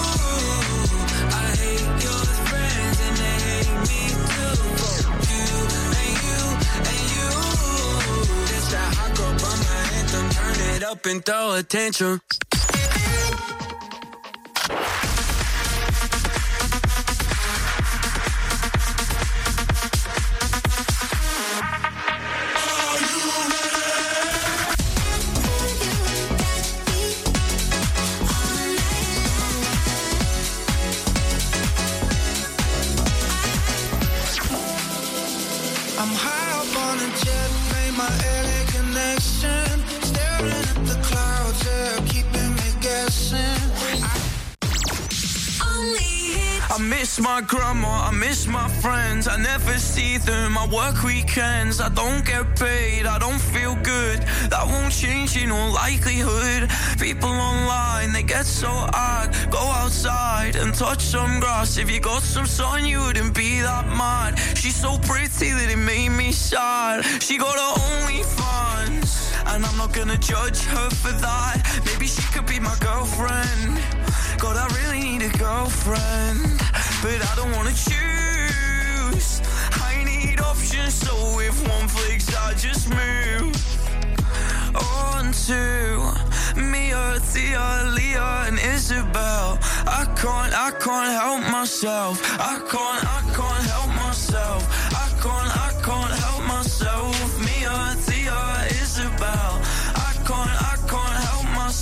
[SPEAKER 1] I hate your friends and they hate me too. You and you and you. That's that hot girl bummer anthem. Turn it up and throw a tantrum.
[SPEAKER 9] I'm high up on a jet, made my L A connection. Staring at the clouds, yeah, keeping me guessing.
[SPEAKER 1] I miss my grandma, I miss my friends. I never see them, I work weekends. I don't get paid, I don't feel good. That won't change in all likelihood. People online, they get so odd. Go outside and touch some grass. If you got some sun, you wouldn't be that mad. She's so pretty that it made me sad. She got her OnlyFans, and I'm not gonna judge her for that. Maybe she could be my girlfriend. God, I really need a girlfriend, but I don't wanna choose. I need options, so if one flicks, I just move on to Mia, Thea, Leah, and Isabel. I can't, I can't help myself. I can't, I